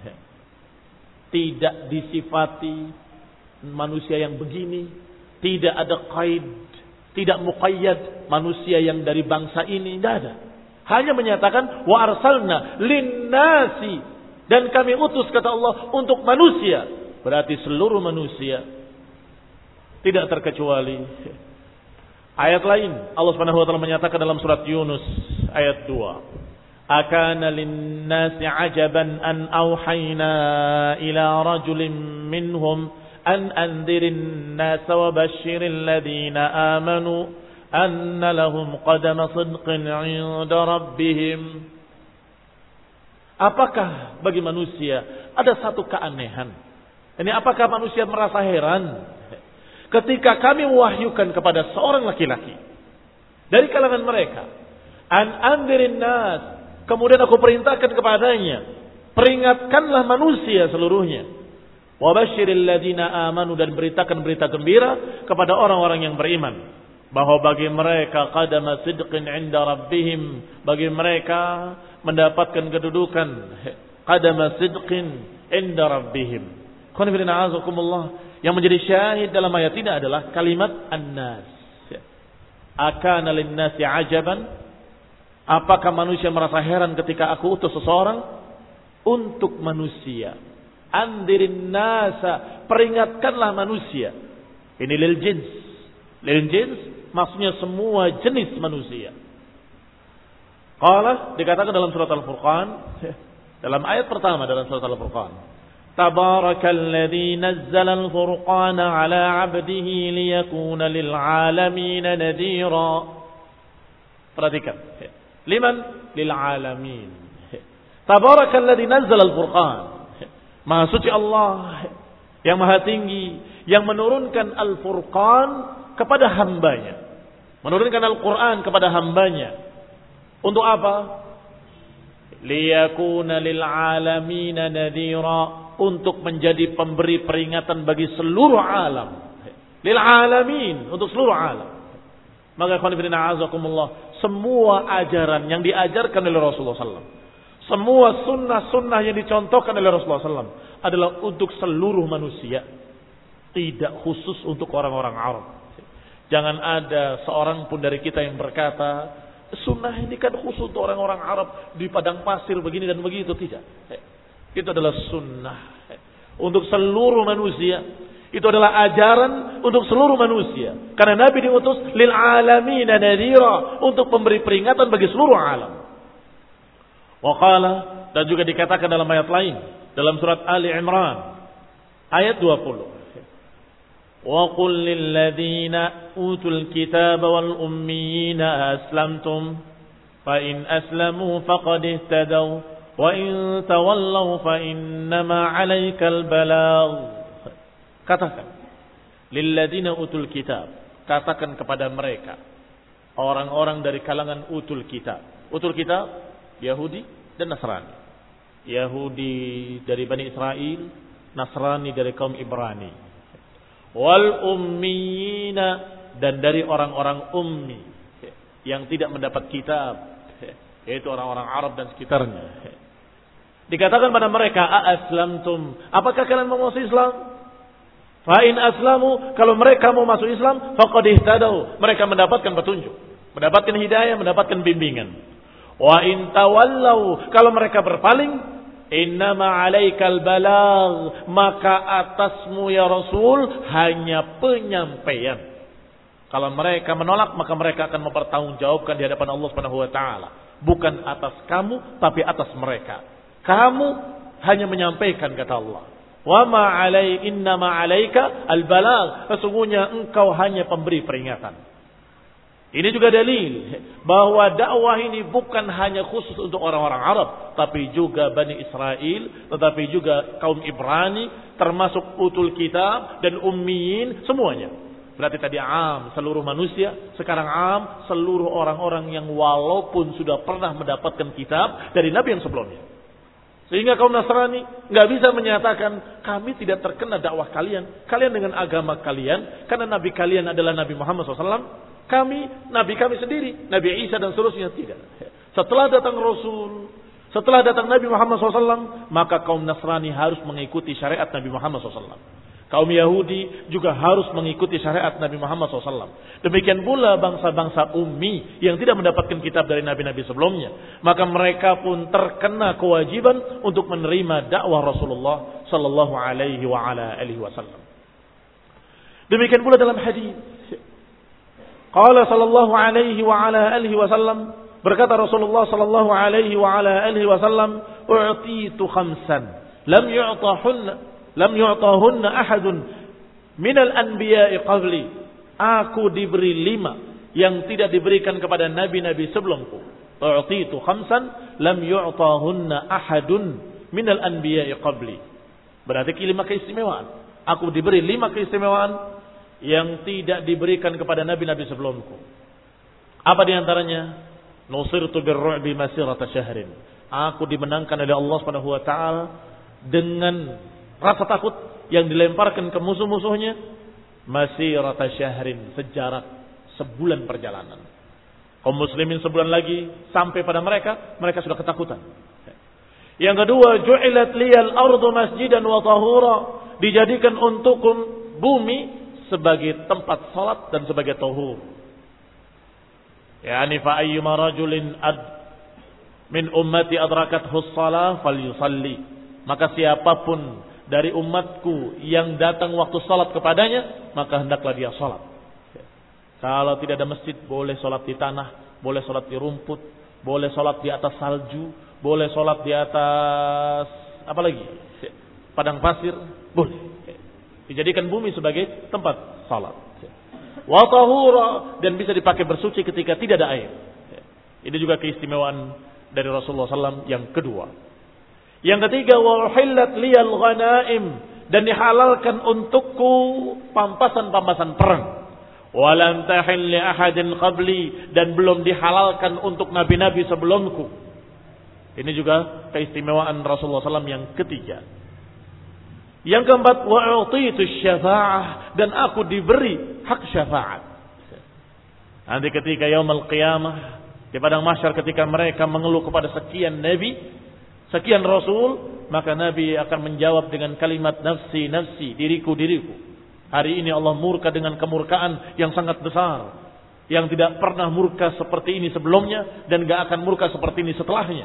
tidak disifati manusia yang begini, tidak ada qaid, tidak muqayyad manusia yang dari bangsa ini, tidak ada. Hanya menyatakan wa arsalna lin-nasi, dan kami utus kata Allah untuk manusia, berarti seluruh manusia tidak terkecuali. Ayat lain Allah Subhanahu wa taala menyatakan dalam surat Yunus ayat dua. Akana lin-nasi ajaban an auhayna ila rajulin minhum an anzirin nasa wa basyiril ladina amanu anna lahum qadama sidqin 'inda rabbihim. Apakah bagi manusia ada satu keanehan? Ini apakah manusia merasa heran ketika kami wahyukan kepada seorang laki-laki dari kalangan mereka, an anzirin nas, kemudian aku perintahkan kepadanya, peringatkanlah manusia seluruhnya, wa basyiril ladina amanu, dan beritakan berita gembira kepada orang-orang yang beriman, bahwa bagi mereka qadama sidqin 'inda rabbihim, bagi mereka mendapatkan kedudukan qadama sidqin 'inda rabbihim. Qanifidina azakumullah, yang menjadi syahid dalam ayat ini adalah kalimat an-nas. Akana lin-nasi ajaban, apakah manusia merasa heran ketika aku utus seseorang untuk manusia? Andirin nasa, peringatkanlah manusia. Ini lil jins. Lil jins maksudnya semua jenis manusia. Qala, dikatakan dalam surat Al-Furqan, dalam ayat pertama dalam surat Al-Furqan, Tabarakalladzi nazzala al-furqana ala 'abdihi liyakuna lil 'alamin nadhira. Perhatikan. Liman? Lil 'alamin. Tabarakalladzi nazzala al-furqan. Maha suci Allah yang maha tinggi, yang menurunkan Al-Furqan kepada hambanya. Menurunkan Al-Quran kepada hambanya. Untuk apa? Liyakuna lil alamina nadhira, untuk menjadi pemberi peringatan bagi seluruh alam. Lil alamin, untuk seluruh alam. Maka khonifidina azakumullah, semua ajaran yang diajarkan oleh Rasulullah sallallahu alaihi wasallam, semua sunnah-sunnah yang dicontohkan oleh Rasulullah sallallahu alaihi wasallam adalah untuk seluruh manusia, tidak khusus untuk orang-orang Arab. Jangan ada seorang pun dari kita yang berkata, sunnah ini kan khusus untuk orang-orang Arab di padang pasir begini dan begitu. Tidak. Itu adalah sunnah untuk seluruh manusia. Itu adalah ajaran untuk seluruh manusia. Karena Nabi diutus lil alamin nadhira, untuk memberi peringatan bagi seluruh alam. Wa qala, dan juga dikatakan dalam ayat lain dalam surat Ali Imran ayat dua puluh. Wa qul lil ladzina utul kitaba wal ummiyina aslamtum fa in aslamu faqad ihtadaw wa in tawallaw fa innama 'alaikal balagh. Katakan lil ladzina utul kitab, katakan kepada mereka orang-orang dari kalangan utul kitab. Utul kitab Yahudi dan Nasrani. Yahudi dari Bani Israel, Nasrani dari kaum Ibrani. Wal ummiyina, dan dari orang-orang ummi yang tidak mendapat kitab, yaitu orang-orang Arab dan sekitarnya. Dikatakan pada mereka, a-aslamtum, apakah kalian mau masuk Islam? Fa in aslamu, kalau mereka mau masuk Islam, faqad ihtadaw, mereka mendapatkan petunjuk, mendapatkan hidayah, mendapatkan bimbingan. Wa in tawallaw, kalau mereka berpaling, innama 'alaikal balagh, maka atasmu ya Rasul hanya penyampaian. Kalau mereka menolak, maka mereka akan mempertanggungjawabkan di hadapan Allah Subhanahu wa taala. Bukan atas kamu, tapi atas mereka. Kamu hanya menyampaikan, kata Allah. Wa ma alai inna ma alaika al-balagh. Sesungguhnya engkau hanya pemberi peringatan. Ini juga dalil bahwa dakwah ini bukan hanya khusus untuk orang-orang Arab, tapi juga Bani Israel, tetapi juga kaum Ibrani, termasuk utul kitab dan ummiyin, semuanya. Berarti tadi am seluruh manusia, sekarang am seluruh orang-orang yang walaupun sudah pernah mendapatkan kitab dari nabi yang sebelumnya. Sehingga kaum Nasrani nggak bisa menyatakan kami tidak terkena dakwah kalian, kalian dengan agama kalian, karena nabi kalian adalah Nabi Muhammad shallallahu alaihi wasallam. Kami, Nabi kami sendiri, Nabi Isa dan seterusnya, tidak. Setelah datang Rasul, setelah datang Nabi Muhammad shallallahu alaihi wasallam, maka kaum Nasrani harus mengikuti syariat Nabi Muhammad shallallahu alaihi wasallam. Kaum Yahudi juga harus mengikuti syariat Nabi Muhammad shallallahu alaihi wasallam. Demikian pula bangsa-bangsa ummi yang tidak mendapatkan kitab dari nabi-nabi sebelumnya. Maka mereka pun terkena kewajiban untuk menerima dakwah Rasulullah sallallahu alaihi wa ala alihi wasallam. Demikian pula dalam hadis. Qala sallallahu alaihi wa ala alihi wasallam, berkata Rasulullah sallallahu alaihi wa ala alihi wasallam, "U'titu khamsan lam yu'tahunna lam yu'tahunna ahadun minal anbiya'i qabli." Aku diberi lima yang tidak diberikan kepada nabi-nabi sebelumku. U'titu khamsan lam yu'tahunna ahadun minal anbiya'i qabli. Berarti lima keistimewaan. Aku diberi lima keistimewaan yang tidak diberikan kepada nabi-nabi sebelumku. Apa diantaranya? Nusirtu birru'bi masirata syahrin. Aku dimenangkan oleh Allah Subhanahu wa taala dengan rasa takut yang dilemparkan ke musuh-musuhnya masirata syahrin, sejarak sebulan perjalanan. Kaum muslimin sebulan lagi sampai pada mereka, mereka sudah ketakutan. Yang kedua, ju'ilat liyal ardu masjidan wa tahura. Dijadikan untukku bumi sebagai tempat salat dan sebagai tahur. Yani fa ayyuma rajulin ad min ummati adrakathu shalah falyusalli. Maka siapapun dari umatku yang datang waktu salat kepadanya, maka hendaklah dia salat. Kalau tidak ada masjid, boleh salat di tanah, boleh salat di rumput, boleh salat di atas salju, boleh salat di atas apa lagi? Padang pasir, boleh. Dijadikan bumi sebagai tempat salat. Wa tahura, dan bisa dipakai bersuci ketika tidak ada air. Ini juga keistimewaan dari Rasulullah sallallahu alaihi wasallam yang kedua. Yang ketiga, wa uhillat liyal ghanaim, dan dihalalkan untukku pampasan-pampasan perang. Wa lam tahil li ahadin qabli, dan belum dihalalkan untuk nabi-nabi sebelumku. Ini juga keistimewaan Rasulullah sallallahu alaihi wasallam yang ketiga. Yang keempat, wa'utitu syafa'ah, dan aku diberi hak syafaat. Nanti ketika yaumul qiyamah, di padang mahsyar, ketika mereka mengeluh kepada sekian nabi, sekian rasul, maka nabi akan menjawab dengan kalimat nafsi nafsi, diriku diriku. Hari ini Allah murka dengan kemurkaan yang sangat besar, yang tidak pernah murka seperti ini sebelumnya dan gak akan murka seperti ini setelahnya.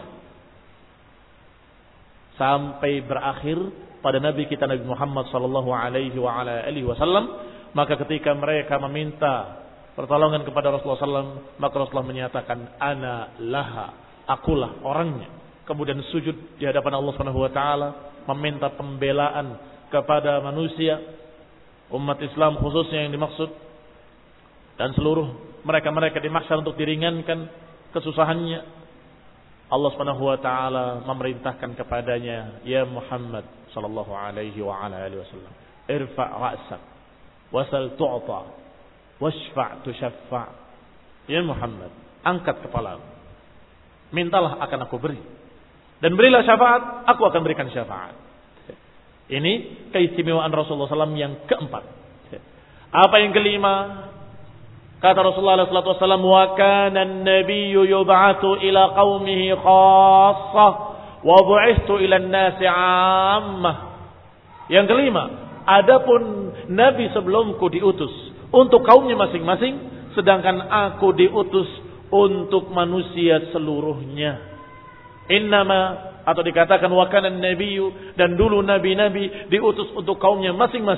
Sampai berakhir pada Nabi kita Nabi Muhammad sallallahu alaihi wa ala alihi wasallam, maka ketika mereka meminta pertolongan kepada Rasulullah sallallahu alaihi wasallam, maka Rasulullah menyatakan ana laha, akulah orangnya. Kemudian sujud di hadapan Allah Subhanahu wa taala, meminta pembelaan kepada manusia, umat Islam khususnya yang dimaksud, dan seluruh mereka-mereka di mahsyar untuk diringankan kesusahannya. Allah Subhanahu wa taala memerintahkan kepadanya, ya Muhammad sallallahu alaihi wa ala alihi wasallam, irfa' ra'sak wasal tu'ta washfa' tushaffa'. Ya Muhammad, angkat kepalamu, mintalah akan aku beri, dan berilah syafaat, aku akan berikan syafaat. Ini keistimewaan Rasulullah sallallahu alaihi wasallam yang keempat. Apa yang kelima? Kata Rasulullah sallallahu alaihi wasallam, wa kana an-nabiyyu yub'atsu ila qaumihi khassah wa bu'itsu ila an-nasi 'ammah. Yang kelima, adapun nabi sebelumku diutus untuk kaumnya masing-masing, sedangkan aku diutus untuk manusia seluruhnya. Innama, atau dikatakan wa kana an-nabiyyu, dan dulu nabi-nabi diutus untuk kaumnya masing-masing.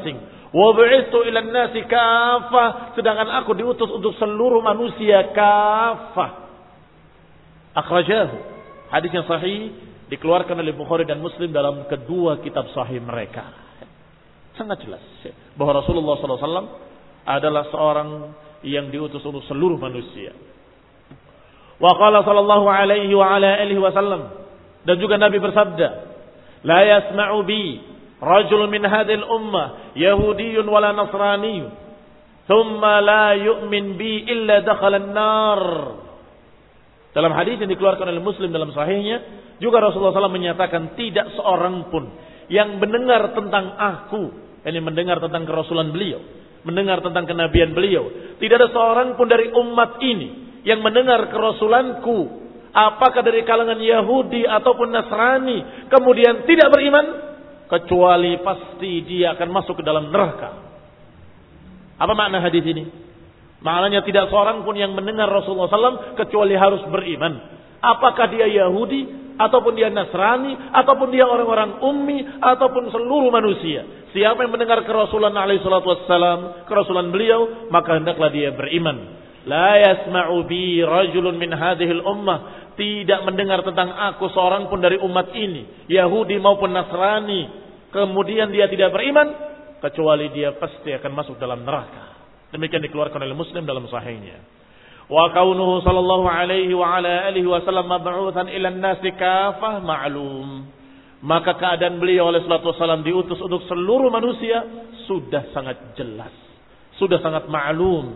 Wa bu'itsu ilan nasi kaffah, sedangkan aku diutus untuk seluruh manusia kaffah. Akhrajahu. Hadis yang sahih dikeluarkan oleh Bukhari dan Muslim dalam kedua kitab sahih mereka. Sangat jelas bahwa Rasulullah sallallahu alaihi wasallam adalah seorang yang diutus untuk seluruh manusia. Wa qala sallallahu alaihi wa ala alihi wasallam, dan juga Nabi bersabda, la yasma'u bi rajul min hadhil ummah yahudiyyun wala nasraniyyun thumma la yu'min bi illa dakhala an-nar. Dalam hadis yang dikeluarkan oleh Muslim dalam sahihnya, juga Rasulullah sallallahu alaihi wasallam menyatakan tidak seorang pun yang mendengar tentang aku, ini mendengar tentang kerasulan beliau, mendengar tentang kenabian beliau, tidak ada seorang pun dari umat ini yang mendengar kerasulanku, apakah dari kalangan Yahudi ataupun Nasrani, kemudian tidak beriman, kecuali pasti dia akan masuk ke dalam neraka. Apa makna hadis ini? Maknanya tidak seorang pun yang mendengar Rasulullah sallallahu alaihi wasallam kecuali harus beriman. Apakah dia Yahudi, ataupun dia Nasrani, ataupun dia orang-orang ummi, ataupun seluruh manusia. Siapa yang mendengar kerasulan alaihi salatu wassalam, kerasulan beliau, maka hendaklah dia beriman. La yasma'u bi rajulun min hadhil ummah, tidak mendengar tentang aku seorang pun dari umat ini, Yahudi maupun Nasrani, kemudian dia tidak beriman, kecuali dia pasti akan masuk dalam neraka. Demikian dikeluarkan oleh Muslim dalam sahihnya. Wa kaunuhu sallallahu alaihi wa ala alihi wasallam mab'utsan ila an-nasi kafah ma'lum. Maka keadaan beliau alaihi salatu wasallam diutus untuk seluruh manusia sudah sangat jelas, sudah sangat ma'lum.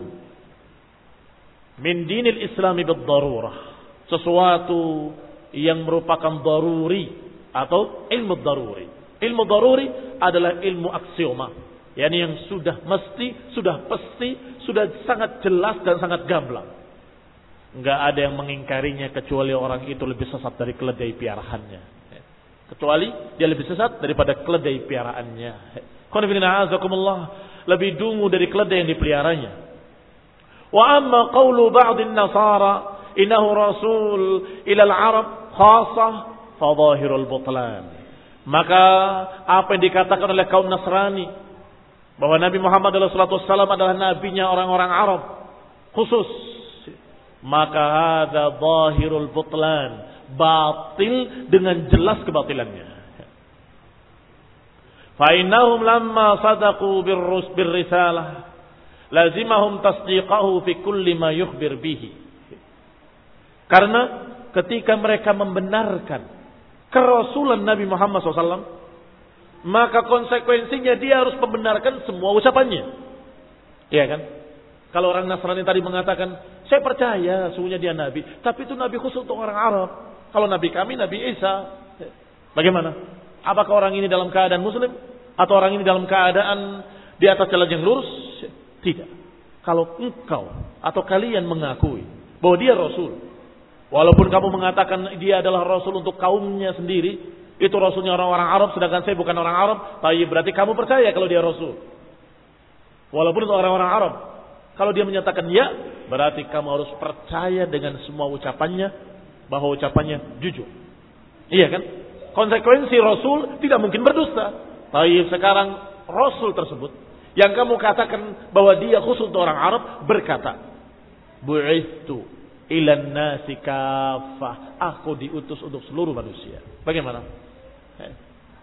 Min dinil Islami bid-darurah, sesuatu yang merupakan daruri atau ilmu daruri. Ilmu daruri adalah ilmu aksioma, yakni yang sudah mesti, sudah pasti, sudah sangat jelas dan sangat gamblang. Enggak ada yang mengingkarinya kecuali orang itu lebih sesat dari keledai piaraannya. Kecuali dia lebih sesat daripada keledai piaraannya. Qanifina azakumullah, lebih dungu dari keledai yang dipeliharanya. Wa amma qawlu ba'dhin nasara innahu rasul ila al-arab khassah fa dhahirul butlan. Maka apa yang dikatakan oleh kaum Nasrani bahwa Nabi Muhammad sallallahu alaihi wasallam adalah nabinya orang-orang Arab khusus, maka hadza zahirul butlan, batil dengan jelas kebatilannya. Fa innahum lamma sadaqu birrus birrisalah lazimahum tasdiqahu fi kulli ma yukhbir bihi. Karena ketika mereka membenarkan kerasulan Nabi Muhammad shallallahu alaihi wasallam, maka konsekuensinya dia harus membenarkan semua ucapannya. Iya kan? Kalau orang Nasrani tadi mengatakan, saya percaya sungguhnya dia Nabi, tapi itu Nabi khusus untuk orang Arab. Kalau Nabi kami, Nabi Isa. Bagaimana? Apakah orang ini dalam keadaan Muslim? Atau orang ini dalam keadaan di atas jalan yang lurus? Tidak. Kalau engkau atau kalian mengakui bahwa dia Rasul, walaupun kamu mengatakan dia adalah Rasul untuk kaumnya sendiri, itu Rasulnya orang-orang Arab, sedangkan saya bukan orang Arab, tapi berarti kamu percaya kalau dia Rasul. Walaupun itu orang-orang Arab. Kalau dia menyatakan ya, berarti kamu harus percaya dengan semua ucapannya, bahwa ucapannya jujur. Iya kan? Konsekuensi Rasul tidak mungkin berdusta. Tapi sekarang Rasul tersebut, yang kamu katakan bahwa dia khusus untuk orang Arab, berkata, bu'itsu ilan nasi kafah, aku diutus untuk seluruh manusia. Bagaimana? Eh.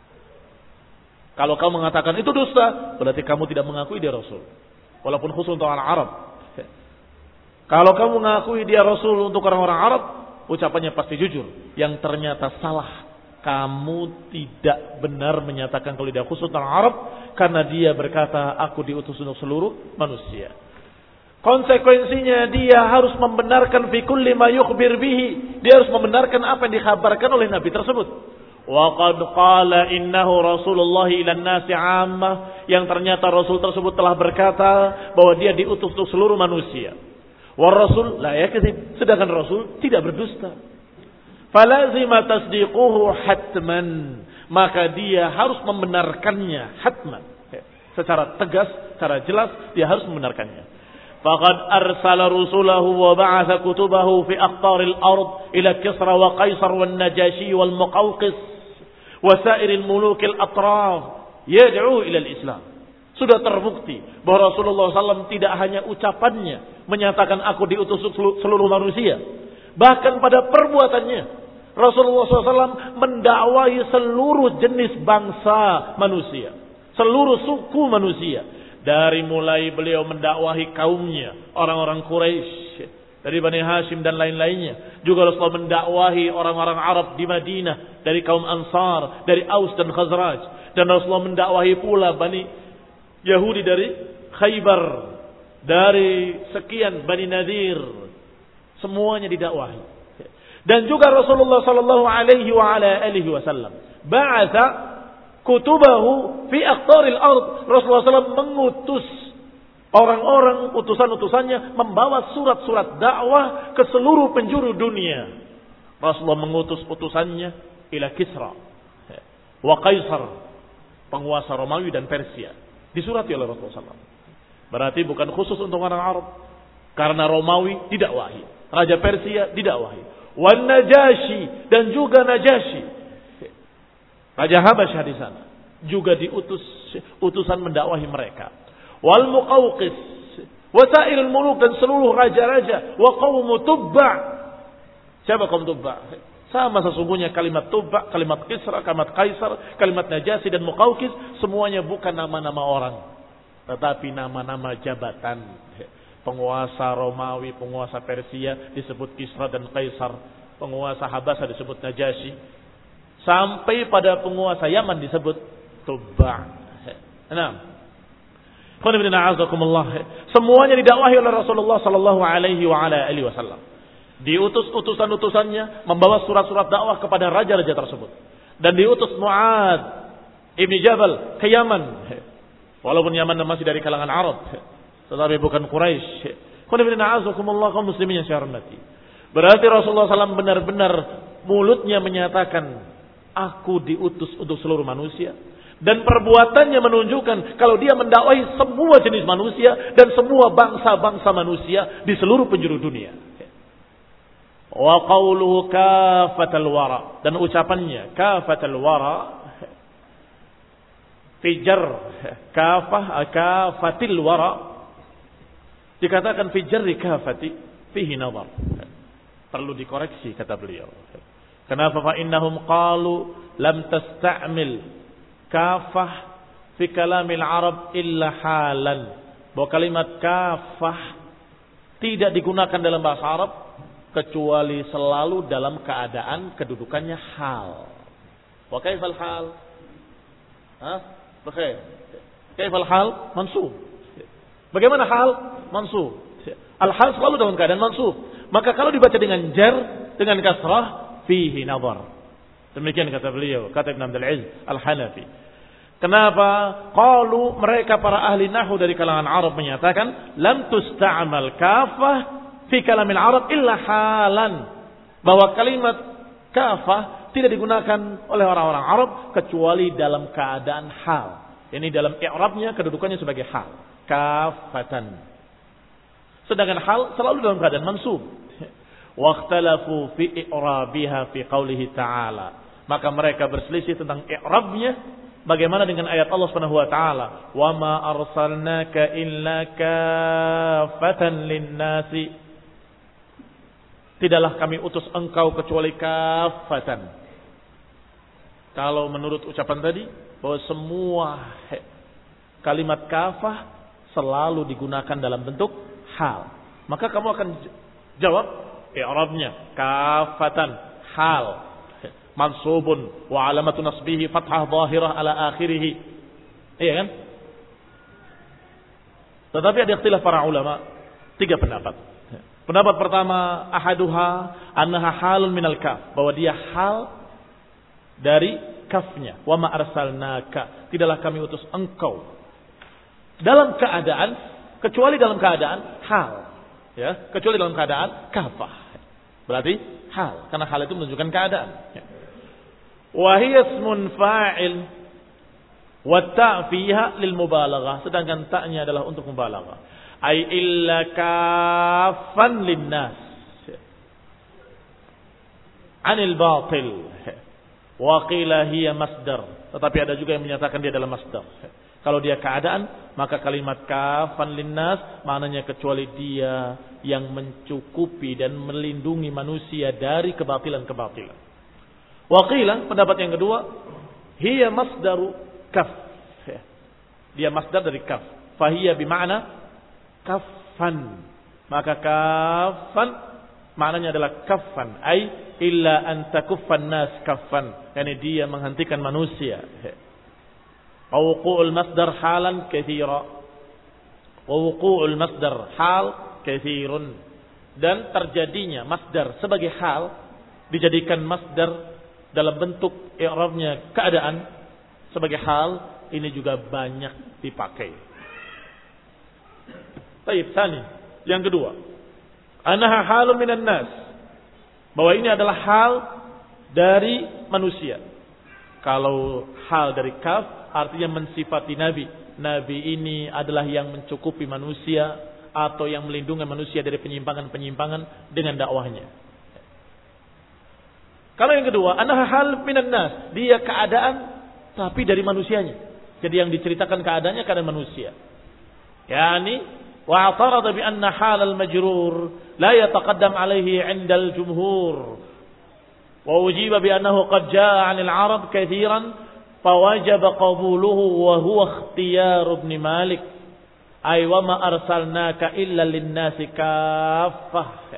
Kalau kamu mengatakan itu dusta, berarti kamu tidak mengakui dia Rasul, walaupun khusus untuk orang Arab. Eh. Kalau kamu mengakui dia Rasul untuk orang-orang Arab, ucapannya pasti jujur. Yang ternyata salah, kamu tidak benar menyatakan kalau dia khusus untuk orang Arab, karena dia berkata aku diutus untuk seluruh manusia. Konsekuensinya dia harus membenarkan fi kulli ma yukhbir bihi. Dia harus membenarkan apa yang dikhabarkan oleh Nabi tersebut. Wa qad qala innahu Rasulullah ila an-nasi 'ammah, yang ternyata Rasul tersebut telah berkata bahwa dia diutus untuk seluruh manusia. Wa Rasul la yakdzib, sedangkan Rasul tidak berdusta. Falazima tasdiquhu hatman, maka dia harus membenarkannya hatman. Secara tegas, secara jelas dia harus membenarkannya. Faqad arsala rusulahu wa ba'atha kutubahu fi aqtaril ard ila Kisra wa Qaisar wan Najashi wal Muqawqis wa sa'iril mulukil atraf yad'u ila al-Islam. Sudah terbukti bahwa Rasulullah shallallahu alaihi wasallam tidak hanya ucapannya menyatakan aku diutus seluruh manusia. Bahkan pada perbuatannya Rasulullah shallallahu alaihi wasallam mendakwahi seluruh jenis bangsa manusia. Seluruh suku manusia. Dari mulai beliau mendakwahi kaumnya, orang-orang Quraisy, dari Bani Hashim dan lain-lainnya. Juga Rasulullah mendakwahi orang-orang Arab di Madinah, dari kaum Ansar, dari Aus dan Khazraj. Dan Rasulullah mendakwahi pula Bani Yahudi dari Khaybar, dari sekian Bani Nadir. Semuanya didakwahi. Dan juga Rasulullah sallallahu alaihi wa ala alihi wasallam ba'atha kutubahu fi aqtaril ard. Rasulullah shallallahu alaihi wasallam mengutus orang-orang, utusan-utusannya membawa surat-surat dakwah ke seluruh penjuru dunia. Rasulullah mengutus utusannya ila Kisra wa Kaisar, penguasa Romawi dan Persia. Disurati oleh Rasulullah shallallahu alaihi wasallam. Berarti bukan khusus untuk orang Arab. Karena Romawi didakwahi, Raja Persia didakwahi, wan Najashi, dan juga Najashi, Raja Habasyah di sana juga diutus utusan mendakwahi mereka. Wal Muqawqis, wasailul muluk, dan seluruh raja-raja, wa qaum Tubba. Siapa kaum Tubba? Sama sesungguhnya kalimat Tubba, kalimat Kisra, kalimat Kaisar, kalimat Najasi dan Muqawqis, semuanya bukan nama-nama orang, tetapi nama-nama jabatan. Penguasa Romawi, penguasa Persia disebut Kisra dan Kaisar, penguasa Habasyah disebut Najasi, sampai pada penguasa Yaman disebut Tubba. Nah, semuanya didakwahi oleh Rasulullah sallallahu alaihi wa ala alihi wasallam. Diutus utusan-utusannya membawa surat-surat dakwah kepada raja-raja tersebut. Dan diutus Mu'ad ibni Jabal ke Yaman. Walaupun Yaman masih dari kalangan Arab, tetapi bukan Quraisy. Kaum muslimin yang saya hormati. Berarti Rasulullah sallallahu alaihi wasallam benar-benar mulutnya menyatakan aku diutus untuk seluruh manusia. Dan perbuatannya menunjukkan kalau dia mendakwahi semua jenis manusia dan semua bangsa-bangsa manusia di seluruh penjuru dunia. Wa qawluhu kafatal wara, dan ucapannya kafatal wara fijar kafah kafatil wara, dikatakan fijar kafati fihi nazar. Perlu dikoreksi kata beliau. Kenapa? Fa innahum qalu lam tasta'mil kafah fi kalamil Arab illa halan. Bahwa kalimat kafah tidak digunakan dalam bahasa Arab kecuali selalu dalam keadaan kedudukannya hal. Wa kaifal hal? Hah? Bakhair. Kaifal hal? Mansub. Bagaimana hal? Mansub. Al-hal selalu dalam keadaan mansub. Maka kalau dibaca dengan jar, dengan kasrah, fihi nazar. Demikian kata beliau, kata Ibn Abdul Aziz Al-Hanafi. Kenapa? Qalu, mereka para ahli nahwu dari kalangan Arab menyatakan lam tusta'mal kafah fi kalamil Arab illa halan. Bahwa kalimat kafah tidak digunakan oleh orang-orang Arab kecuali dalam keadaan hal. Ini dalam i'rabnya kedudukannya sebagai hal. Kafatan. Sedangkan hal selalu dalam keadaan mansub. Waqtalafu fi i'rabiha fi qaulihi ta'ala. Maka mereka berselisih tentang i'rabnya. Bagaimana dengan ayat Allah Subhanahu wa taala, "Wa ma arsalnaka illa kaffatan lin-nasi." Tidaklah kami utus engkau kecuali kaffatan. Kalau menurut ucapan tadi bahwa semua kalimat kafah selalu digunakan dalam bentuk hal, maka kamu akan jawab i'rabnya kaffatan hal mansubun wa alamatu nasbihi fathah zahirah ala akhirih. Iya kan? Tetapi ada ikhtilaf para ulama, tiga pendapat. Pendapat pertama, ahaduha annaha halun minal kaf, bahwa dia hal dari kafnya. Wa ma arsalnaka, tidaklah kami utus engkau dalam keadaan, kecuali dalam keadaan hal, ya, kecuali dalam keadaan kafah. Berarti hal, karena hal itu menunjukkan keadaan. Wa hiya ismun fa'il wa ta' fiha lil mubalaghah, sedangkan ta'nya adalah untuk mubalaghah. Ai illa kaffan linnas anil batil. Wa qila hiya masdar, tetapi ada juga yang menyatakan dia adalah masdar. Kalau dia keadaan, Maka kalimat kafan linnas maknanya kecuali dia yang mencukupi dan melindungi manusia dari kebatilan-kebatilan. Wa qila, pendapat yang kedua, hiya masdaru kaf. Dia masdar dari kaf. Fahiya bimakna kafan. Maka kafan maknanya adalah kafan, ai illa an takuffan nas kafan. Yani dia menghentikan manusia. Wuqu'ul masdar halan katsira. Wa wuqu'ul masdar hal katsirun. Dan terjadinya masdar sebagai hal dijadikan masdar dalam bentuk i'rabnya keadaan sebagai hal, ini juga banyak dipakai. Baik, tsani, yang kedua, anaha halun minan nas, bahwa ini adalah hal dari manusia. Kalau hal dari kaf artinya mensifati nabi. Nabi ini adalah yang mencukupi manusia atau yang melindungi manusia dari penyimpangan-penyimpangan dengan dakwahnya. Kalau yang kedua, anaha hal minan nas, dia keadaan tapi dari manusianya. Jadi yang diceritakan keadaannya keadaan manusia. Yani wa'tarada bi anna hal al-majrur la yataqaddam alaihi 'inda al-jumhur. Wa ujiba bi annahu qad jaa'a 'anil 'arab katsiran fawajaba qabuluhu wa huwa ikhtiyar ibn Malik. Ay wa ma arsalnaka illa lin-nasi kaffah.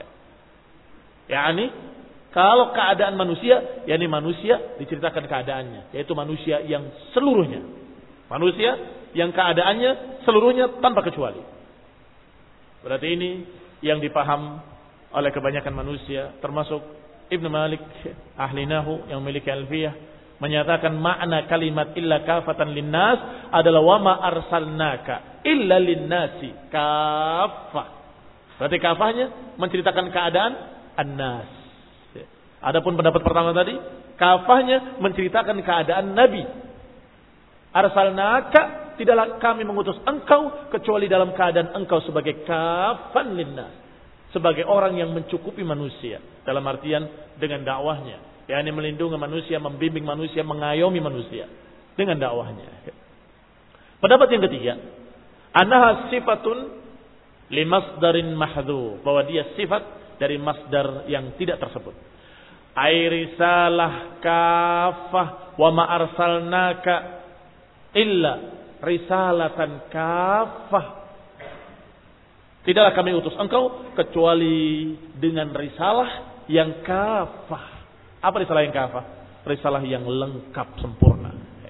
Yani kalau keadaan manusia, yakni manusia diceritakan keadaannya, yaitu manusia yang seluruhnya. Manusia yang keadaannya seluruhnya tanpa kecuali. Berarti ini yang dipaham oleh kebanyakan manusia, termasuk Ibnu Malik, ahli nahu yang memiliki alfiyah, menyatakan makna kalimat illa kafatan linnas adalah wa ma arsalnaka illa linnasi kafah. Berarti kafahnya menceritakan keadaan annas. Adapun pendapat pertama tadi, kafahnya menceritakan keadaan Nabi. Arsalnaka, tidaklah kami mengutus engkau kecuali dalam keadaan engkau sebagai kafan linnas, sebagai orang yang mencukupi manusia, dalam artian dengan dakwahnya, yakni melindungi manusia, membimbing manusia, mengayomi manusia dengan dakwahnya. Pendapat yang ketiga, annaha sifatun limasdarin mahdhuf, bahwa dia sifat dari masdar yang tidak tersebut. Ai risalah kafah wa ma arsalnaka illa risalatan kafah. Tidaklah kami utus engkau kecuali dengan risalah yang kafah. Apa risalah yang kafah? Risalah yang lengkap sempurna.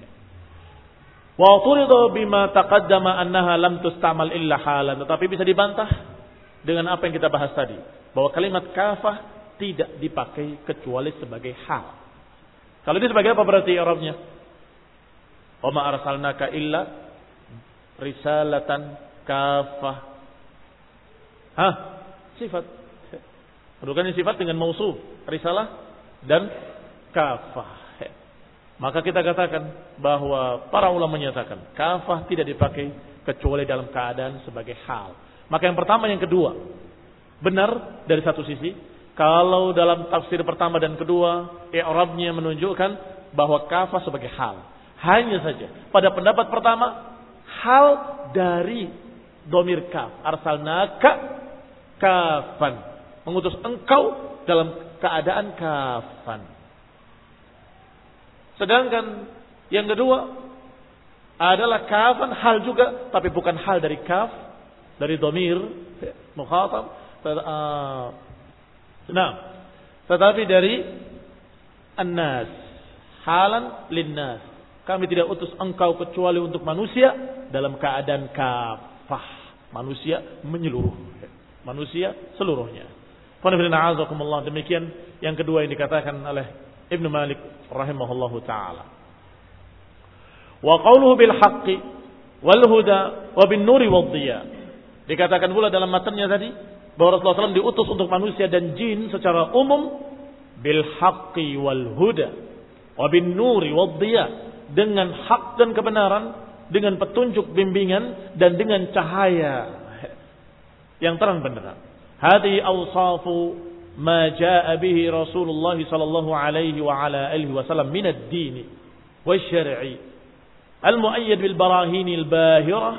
Wa turida bima taqaddama annaha lam tustamal illa halan. Tetapi bisa dibantah dengan apa yang kita bahas tadi, bahwa kalimat kafah tidak dipakai kecuali sebagai hal. Kalau ini sebagai apa berarti i'rabnya? Wa ma arsalnaka illa risalatan kafah. Hah? Sifat. Kedudukannya sifat dengan mausuf, risalah dan kafah. Maka kita katakan bahwa para ulama menyatakan kafah tidak dipakai kecuali dalam keadaan sebagai hal. Maka yang pertama, yang kedua benar dari satu sisi. Kalau dalam tafsir pertama dan kedua, i'rabnya menunjukkan bahwa kafah sebagai hal. Hanya saja pada pendapat pertama, hal dari domir kaf, arsalnaka kafan, mengutus engkau dalam keadaan kafan. Sedangkan yang kedua adalah kafan hal juga, tapi bukan hal dari kaf, dari domir mukhatab, uh, nah, tetapi dari annas, halan linnas. Kami tidak utus engkau kecuali untuk manusia dalam keadaan kafah, manusia menyeluruh, manusia seluruhnya. Demikian yang kedua yang dikatakan oleh Ibnu Malik rahimahullahu taala. Wa qawluhu bil haqqi wal huda wa bin nuri wad dhiya. Dikatakan pula dalam matanya tadi bahwa Rasulullah shallallahu alaihi wasallam diutus untuk manusia dan jin secara umum bil haqqi wal huda wa bin nuri wad dhiya, dengan hak dan kebenaran, dengan petunjuk bimbingan dan dengan cahaya yang terang benderang. Hadhihi awsafu ma jaa bihi Rasulullah sallallahu alaihi wa ala alihi wasallam min ad-din wasyar'i al-mu'ayyad bil barahin al-bahirah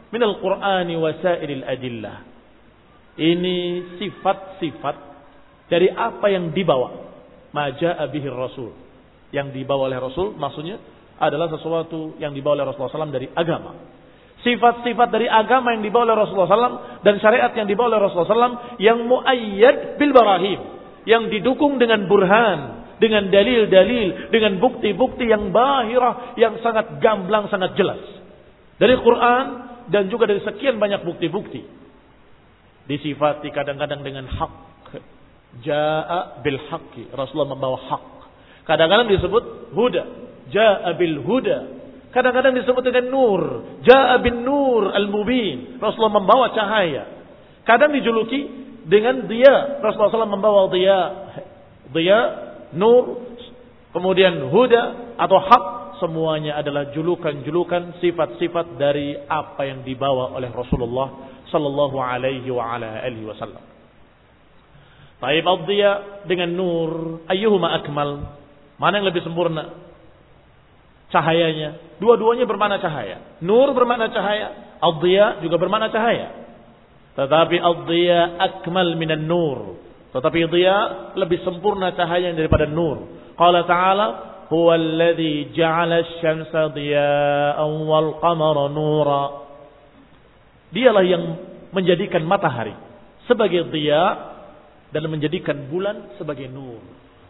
minal Qur'ani wa sairil adillah. Ini sifat-sifat dari apa yang dibawa. Ma jaa bihi Rasul. Yang dibawa oleh Rasul maksudnya adalah sesuatu yang dibawa oleh Rasulullah shallallahu alaihi wasallam dari agama. Sifat-sifat dari agama yang dibawa oleh Rasulullah shallallahu alaihi wasallam dan syariat yang dibawa oleh Rasulullah shallallahu alaihi wasallam yang muayyad bil barahim, yang didukung dengan burhan, dengan dalil-dalil, dengan bukti-bukti yang bahirah, yang sangat gamblang, sangat jelas dari Quran dan juga dari sekian banyak bukti-bukti. Disifati kadang-kadang dengan hak, jaa bil haqqi, Rasulullah membawa hak. Kadang-kadang disebut huda, jaa bil huda. Kadang-kadang disebut dengan nur, jaa bin nur al-mubin, Rasulullah membawa cahaya. Kadang dijuluki dengan dia, Rasulullah shallallahu alaihi wasallam membawa dia, dia, nur, kemudian huda atau hak, semuanya adalah julukan-julukan sifat-sifat dari apa yang dibawa oleh Rasulullah sallallahu alaihi wa ala alihi wasallam. Taib ad-diya dengan nur, ayyuhuma akmal? Mana yang lebih sempurna cahayanya? Dua-duanya bermakna cahaya. Nur bermakna cahaya, ad-diya juga bermakna cahaya. Tetapi ad-diya akmal minan nur. Tetapi diya lebih sempurna cahaya daripada nur. Qala ta'ala, huwa alladhi ja'ala asy-syamsa diya'an wal qamara nura. Dialah yang menjadikan matahari sebagai diya dan menjadikan bulan sebagai nur.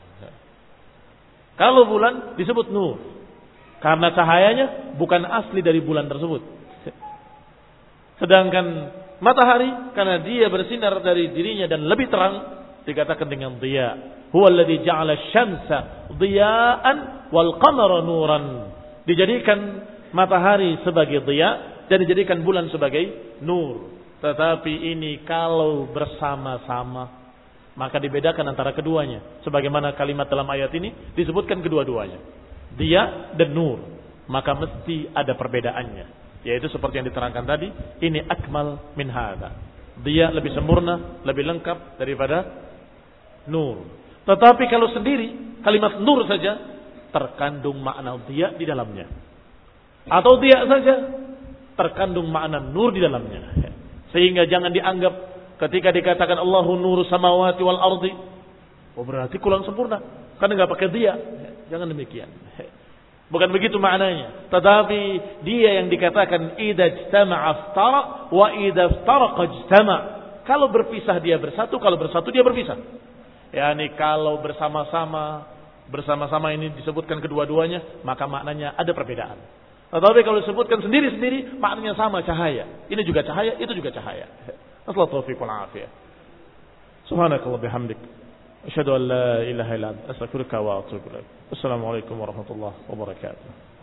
Kalau bulan disebut nur karena cahayanya bukan asli dari bulan tersebut. Sedangkan matahari karena dia bersinar dari dirinya dan lebih terang dikatakan dengan diya. Huwa alladhi ja'ala asy-syamsa diya'an wal qamara nuran. Dijadikan matahari sebagai diya dan dijadikan bulan sebagai nur. Tetapi ini kalau bersama-sama, maka dibedakan antara keduanya. Sebagaimana kalimat dalam ayat ini disebutkan kedua-duanya, diya dan nur, maka mesti ada perbedaannya. Yaitu seperti yang diterangkan tadi, ini akmal min hadza. Diya lebih sempurna, lebih lengkap daripada nur. Tetapi kalau sendiri, kalimat nur saja terkandung makna diya di dalamnya. Atau diya saja terkandung makna nur di dalamnya. Sehingga jangan dianggap ketika dikatakan Allahu nuru samawati wal ardi, oh berarti kurang sempurna karena enggak pakai diya. Jangan demikian. Bukan begitu maknanya. Tetapi dia yang dikatakan idza ijtama'a iftara wa idza iftaraqa ijtama'. Kalau berpisah dia bersatu, kalau bersatu dia berpisah. Yani kalau bersama-sama, bersama-sama ini disebutkan kedua-duanya, maka maknanya ada perbedaan. Tetapi kalau disebutkan sendiri-sendiri, maknanya sama, cahaya. Ini juga cahaya, itu juga cahaya. Assalamualaikum taufiq wal afiyah. Subhanakallah bihamdik. Asyhadu an la ilaha illa anta astaghfiruka wa atubu ilaik. Assalamualaikum warahmatullahi wabarakatuh.